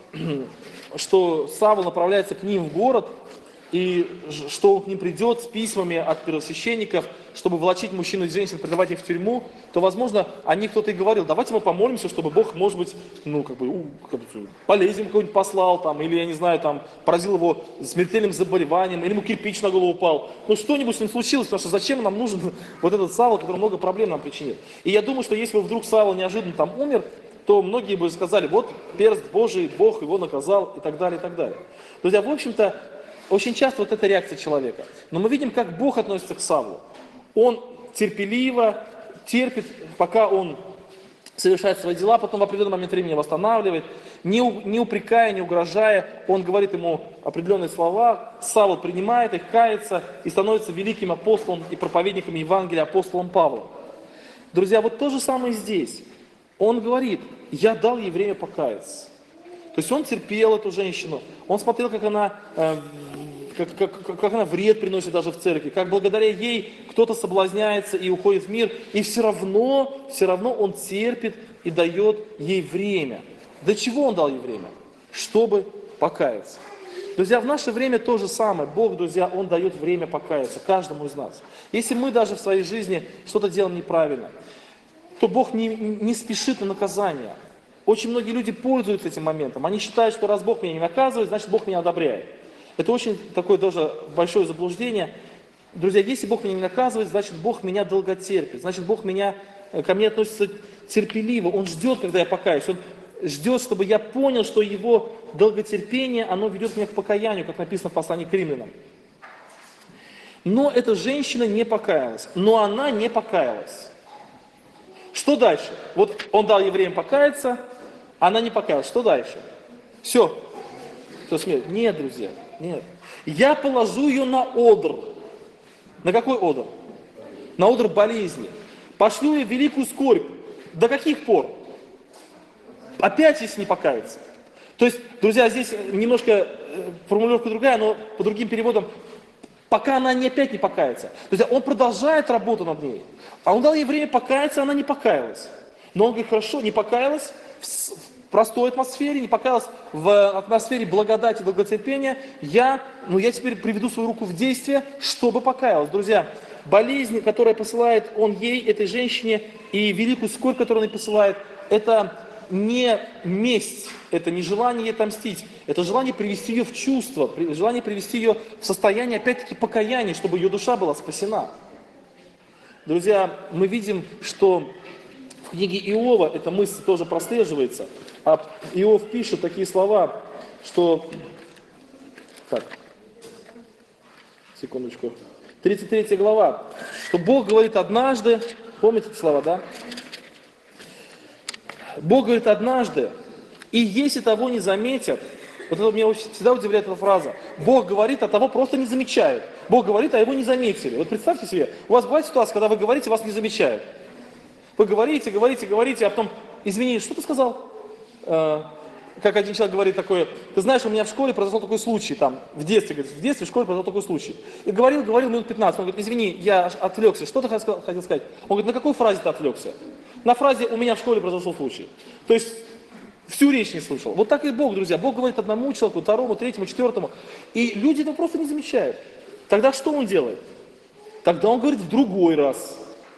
что Савл направляется к ним в город, и что он к ним придет с письмами от первосвященников, чтобы волочить мужчин и женщин, предавать их в тюрьму, то, возможно, о них кто-то и говорил, давайте мы помолимся, чтобы Бог, может быть, болезнь какую-нибудь послал, или, я не знаю, поразил его смертельным заболеванием, или ему кирпич на голову упал. Что-нибудь с ним случилось, потому что зачем нам нужен вот этот Савл, который много проблем нам причинит. И я думаю, что если бы вдруг Савл неожиданно умер, то многие бы сказали, вот перст Божий, Бог его наказал, и так далее, и так далее. Друзья, в общем-то, очень часто вот эта реакция человека. Но мы видим, как Бог относится к Савлу. Он терпеливо терпит, пока он совершает свои дела, потом в определенный момент времени восстанавливает, не упрекая, не угрожая. Он говорит ему определенные слова, Савл принимает их, кается и становится великим апостолом и проповедником Евангелия, апостолом Павлом. Друзья, вот то же самое здесь. Он говорит, я дал ей время покаяться. То есть он терпел эту женщину, он смотрел, как она вред приносит даже в церкви, как благодаря ей кто-то соблазняется и уходит в мир, и все равно он терпит и дает ей время. Для чего он дал ей время? Чтобы покаяться. Друзья, в наше время то же самое. Бог, друзья, Он дает время покаяться каждому из нас. Если мы даже в своей жизни что-то делаем неправильно, то Бог не спешит на наказание. Очень многие люди пользуются этим моментом. Они считают, что раз Бог меня не наказывает, значит Бог меня одобряет. Это очень такое тоже большое заблуждение. Друзья, если Бог меня не наказывает, значит Бог меня долготерпит. Значит Бог ко мне относится терпеливо. Он ждет, когда я покаюсь. Он ждет, чтобы я понял, что Его долготерпение, оно ведет меня к покаянию, как написано в послании к Римлянам. Но эта женщина не покаялась. Но она не покаялась. Что дальше? Вот он дал ей время покаяться, она не покаялась. Что дальше? Все. Все, смерть. Нет, друзья, нет. Я положу ее на одр. На какой одр? На одр болезни. Пошлю ей великую скорбь. До каких пор? Опять, если не покаяться. То есть, друзья, здесь немножко формулировка другая, но по другим переводам, пока она опять не покается. Друзья, он продолжает работу над ней. А он дал ей время покаяться, она не покаялась. Но он говорит, хорошо, не покаялась в простой атмосфере, не покаялась в атмосфере благодати, долготерпения. Я теперь приведу свою руку в действие, чтобы покаялась. Друзья, болезнь, которую посылает он ей, этой женщине, и великую скорбь, которую он ей посылает, это не месть, это не желание ей отомстить, это желание привести ее в чувство, желание привести ее в состояние, опять-таки, покаяния, чтобы ее душа была спасена. Друзья, мы видим, что в книге Иова эта мысль тоже прослеживается. А Иов пишет такие слова, что... Так, секундочку. 33 глава. Что Бог говорит однажды, помните эти слова, да? Бог говорит однажды, и если того не заметят, вот это меня всегда удивляет эта фраза, Бог говорит, а того просто не замечают. Бог говорит, а его не заметили. Вот представьте себе, у вас бывает ситуация, когда вы говорите, вас не замечают. Вы говорите, а потом, извини, что ты сказал? Как один человек говорит такое, ты знаешь, у меня в школе произошел такой случай, там, в детстве в школе произошел такой случай. И говорил минут 15, он говорит, извини, я отвлекся, что ты хотел сказать? Он говорит, на какой фразе ты отвлекся? На фразе «у меня в школе произошел случай». То есть всю речь не слышал. Вот так и Бог, друзья. Бог говорит одному человеку, второму, третьему, четвертому. И люди это просто не замечают. Тогда что он делает? Тогда он говорит в другой раз.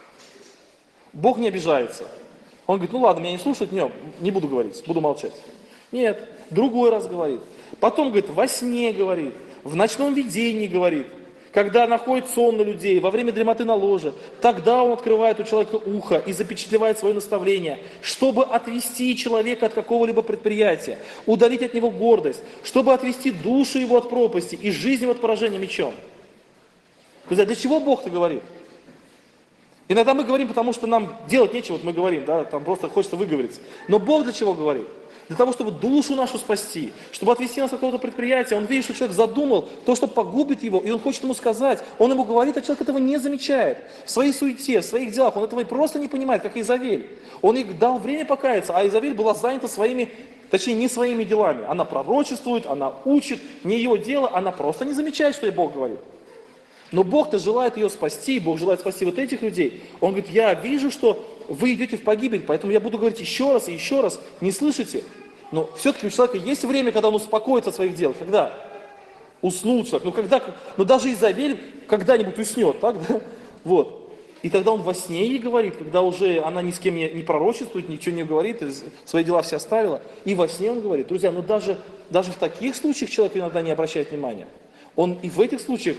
Бог не обижается. Он говорит, ну ладно, меня не слушают, не буду говорить, буду молчать. Нет, другой раз говорит. Потом, говорит, во сне говорит, в ночном видении говорит. Когда находит сон на людей, во время дремоты на ложе, тогда он открывает у человека ухо и запечатлевает свое наставление, чтобы отвести человека от какого-либо предприятия, удалить от него гордость, чтобы отвести душу его от пропасти и жизнь его от поражения мечом. Друзья, для чего Бог-то говорит? Иногда мы говорим, потому что нам делать нечего, вот мы говорим, да, там просто хочется выговориться. Но Бог для чего говорит? Для того, чтобы душу нашу спасти, чтобы отвести нас от какого-то предприятия. Он видит, что человек задумал то, что погубит его, и он хочет ему сказать. Он ему говорит, а человек этого не замечает. В своей суете, в своих делах, он этого просто не понимает, как Изавель. Он ей дал время покаяться, а Изавель была занята своими, точнее, не своими делами. Она пророчествует, она учит, не ее дело, она просто не замечает, что ей Бог говорит. Но Бог-то желает ее спасти, Бог желает спасти вот этих людей. Он говорит, я вижу, что вы идете в погибель, поэтому я буду говорить еще раз и еще раз, не слышите? Но все-таки у человека есть время, когда он успокоится от своих дел. Когда? Уснул человек. Ну даже Изавель когда-нибудь уснет, так, да? Вот. И тогда он во сне ей говорит, когда уже она ни с кем не пророчествует, ничего не говорит, свои дела все оставила. И во сне он говорит. Друзья, даже в таких случаях человек иногда не обращает внимания. Он и в этих случаях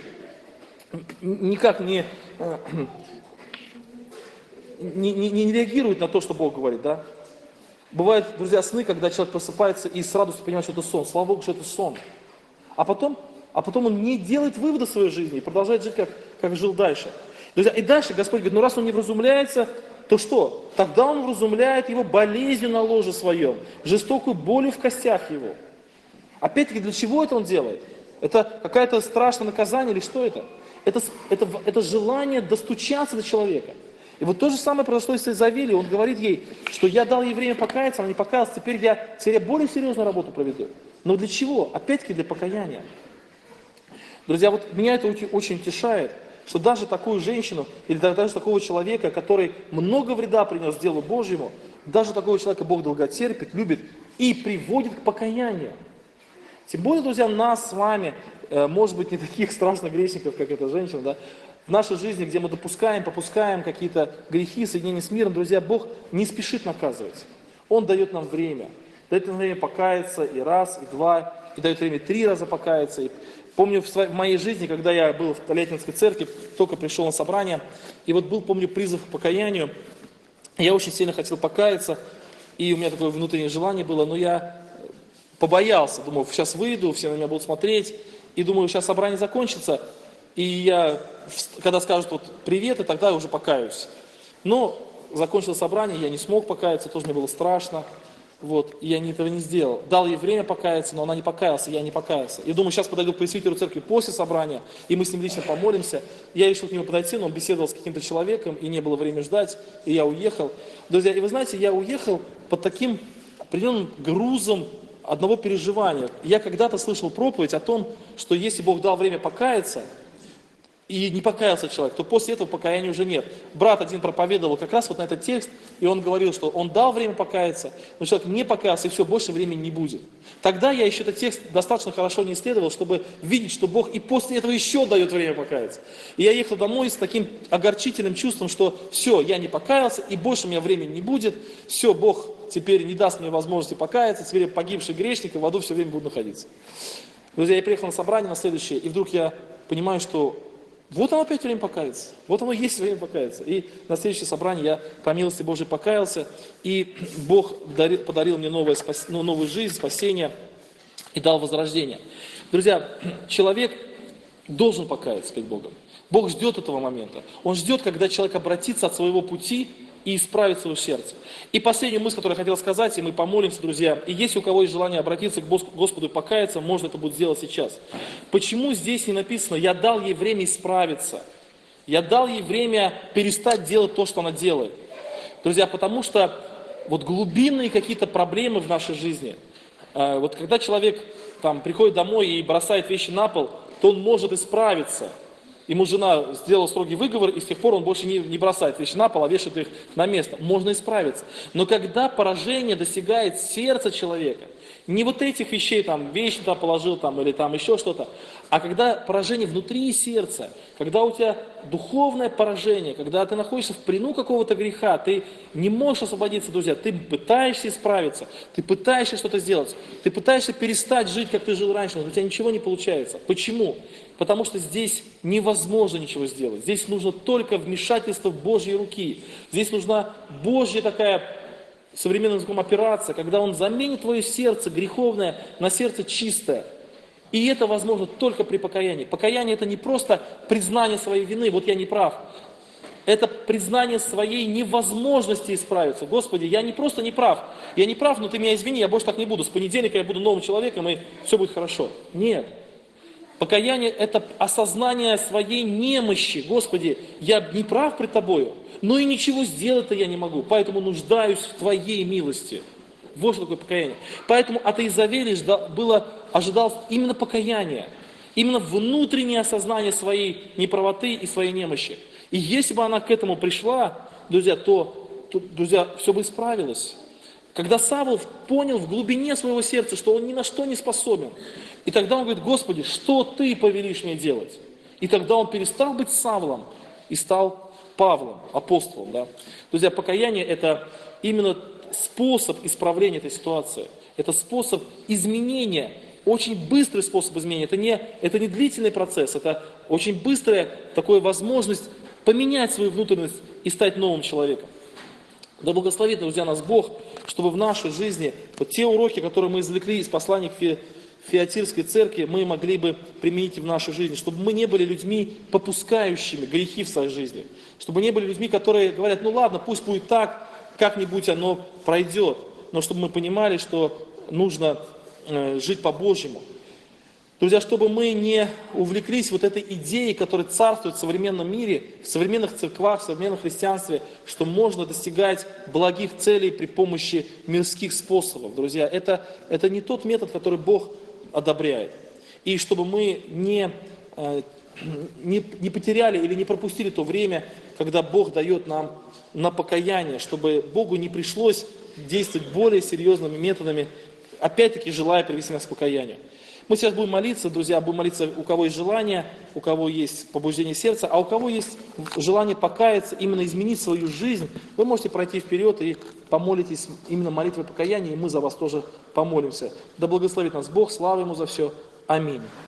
никак не реагирует на то, что Бог говорит, да? Бывают, друзья, сны, когда человек просыпается и с радостью понимает, что это сон. Слава Богу, что это сон. А потом он не делает вывода в своей жизни и продолжает жить, как жил дальше. Друзья, и дальше Господь говорит, ну раз он не вразумляется, то что? Тогда он вразумляет его болезнью на ложе своем, жестокую болью в костях его. Опять-таки, для чего это он делает? Это какое-то страшное наказание или что это? Это желание достучаться до человека. И вот то же самое произошло и с Изавелью. Он говорит ей, что я дал ей время покаяться, она не покаялась, теперь я более серьезную работу проведу. Но для чего? Опять-таки для покаяния. Друзья, вот меня это очень утешает, что даже такую женщину, или даже такого человека, который много вреда принес делу Божьему, даже такого человека Бог долготерпит, любит и приводит к покаянию. Тем более, друзья, нас с вами, может быть, не таких страшных грешников, как эта женщина, да, в нашей жизни, где мы попускаем какие-то грехи, соединения с миром, друзья, Бог не спешит наказывать. Он дает нам время. Дает нам время покаяться и раз, и два, и дает время 3 раза покаяться. И помню в моей жизни, когда я был в Тольяттинской церкви, только пришел на собрание, и вот был, помню, призыв к покаянию. Я очень сильно хотел покаяться, и у меня такое внутреннее желание было, но я побоялся, думал, сейчас выйду, все на меня будут смотреть, и думаю, сейчас собрание закончится, И я, когда скажут вот привет, и тогда я уже покаюсь. Но закончил собрание, я не смог покаяться, тоже мне было страшно. Вот, и я этого не сделал. Дал ей время покаяться, но она не покаялась, и я не покаялся. Я думаю, сейчас подойду к пресвитеру церкви после собрания, и мы с ним лично помолимся. Я решил к нему подойти, но он беседовал с каким-то человеком, и не было времени ждать, и я уехал. Друзья, и вы знаете, я уехал под таким определенным грузом одного переживания. Я когда-то слышал проповедь о том, что если Бог дал время покаяться, и не покаялся человек, то после этого покаяния уже нет. Брат один проповедовал как раз вот на этот текст, и он говорил, что он дал время покаяться, но человек не покаялся, и все, больше времени не будет. Тогда я еще этот текст достаточно хорошо не исследовал, чтобы видеть, что Бог и после этого еще дает время покаяться. И я ехал домой с таким огорчительным чувством, что все, я не покаялся, и больше у меня времени не будет, все, Бог теперь не даст мне возможности покаяться, теперь я погибший грешник, и в аду все время буду находиться. Друзья, я приехал на собрание на следующее, и вдруг я понимаю, что вот оно опять время покаяться. Вот оно есть время покаяться. И на следующее собрание я по милости Божией покаялся. И Бог подарил мне новую жизнь, спасение и дал возрождение. Друзья, человек должен покаяться перед Богом. Бог ждет этого момента. Он ждет, когда человек обратится от своего пути и исправит свое сердце. И последняя мысль, которую я хотел сказать, и мы помолимся, друзья, и если у кого есть желание обратиться к Господу и покаяться, можно это будет сделать сейчас. Почему здесь не написано, я дал ей время исправиться, я дал ей время перестать делать то, что она делает? Друзья, потому что вот глубинные какие-то проблемы в нашей жизни, вот когда человек там приходит домой и бросает вещи на пол, то он может исправиться. Ему жена сделала строгий выговор, и с тех пор он больше не бросает вещи на пол, а вешает их на место. Можно исправиться. Но когда поражение достигает сердца человека, не вот этих вещей, там, вещи туда положил, там, или там еще что-то, а когда поражение внутри сердца, когда у тебя духовное поражение, когда ты находишься в плену какого-то греха, ты не можешь освободиться, друзья, ты пытаешься исправиться, ты пытаешься что-то сделать, ты пытаешься перестать жить, как ты жил раньше, но у тебя ничего не получается. Почему? Потому что здесь невозможно ничего сделать. Здесь нужно только вмешательство Божьей руки. Здесь нужна Божья такая, современным языком, операция, когда Он заменит твое сердце греховное на сердце чистое. И это возможно только при покаянии. Покаяние — это не просто признание своей вины, вот я не прав. Это признание своей невозможности исправиться. Господи, я не просто не прав. Я не прав, но Ты меня извини, я больше так не буду. С понедельника я буду новым человеком, и все будет хорошо. Нет. Покаяние — это осознание своей немощи. Господи, я не прав пред Тобою, но и ничего сделать-то я не могу, поэтому нуждаюсь в Твоей милости. Вот что такое покаяние. Поэтому от Иезавели ожидалось именно покаяние, именно внутреннее осознание своей неправоты и своей немощи. И если бы она к этому пришла, друзья, то друзья, все бы исправилось. Когда Савл понял в глубине своего сердца, что он ни на что не способен, и тогда он говорит: Господи, что Ты повелишь мне делать? И тогда он перестал быть Савлом и стал Павлом, апостолом. Да? Друзья, покаяние — это именно способ исправления этой ситуации. Это способ изменения, очень быстрый способ изменения. Это не длительный процесс, это очень быстрая такая возможность поменять свою внутренность и стать новым человеком. Да благословит, друзья, нас Бог, чтобы в нашей жизни вот те уроки, которые мы извлекли из послания к Фиатирской церкви, мы могли бы применить и в нашей жизни, чтобы мы не были людьми, попускающими грехи в своей жизни, чтобы не были людьми, которые говорят: ну ладно, пусть будет так, как-нибудь оно пройдет, но чтобы мы понимали, что нужно жить по-божьему. Друзья, чтобы мы не увлеклись вот этой идеей, которая царствует в современном мире, в современных церквах, в современном христианстве, что можно достигать благих целей при помощи мирских способов. Друзья, это не тот метод, который Бог одобряет. И чтобы мы не потеряли или не пропустили то время, когда Бог дает нам на покаяние, чтобы Богу не пришлось действовать более серьезными методами, опять-таки желая привести нас к покаянию. Мы сейчас будем молиться, друзья, будем молиться, у кого есть желание, у кого есть побуждение сердца, а у кого есть желание покаяться, именно изменить свою жизнь, вы можете пройти вперед и помолитесь именно молитвой покаяния, и мы за вас тоже помолимся. Да благословит нас Бог, слава Ему за все. Аминь.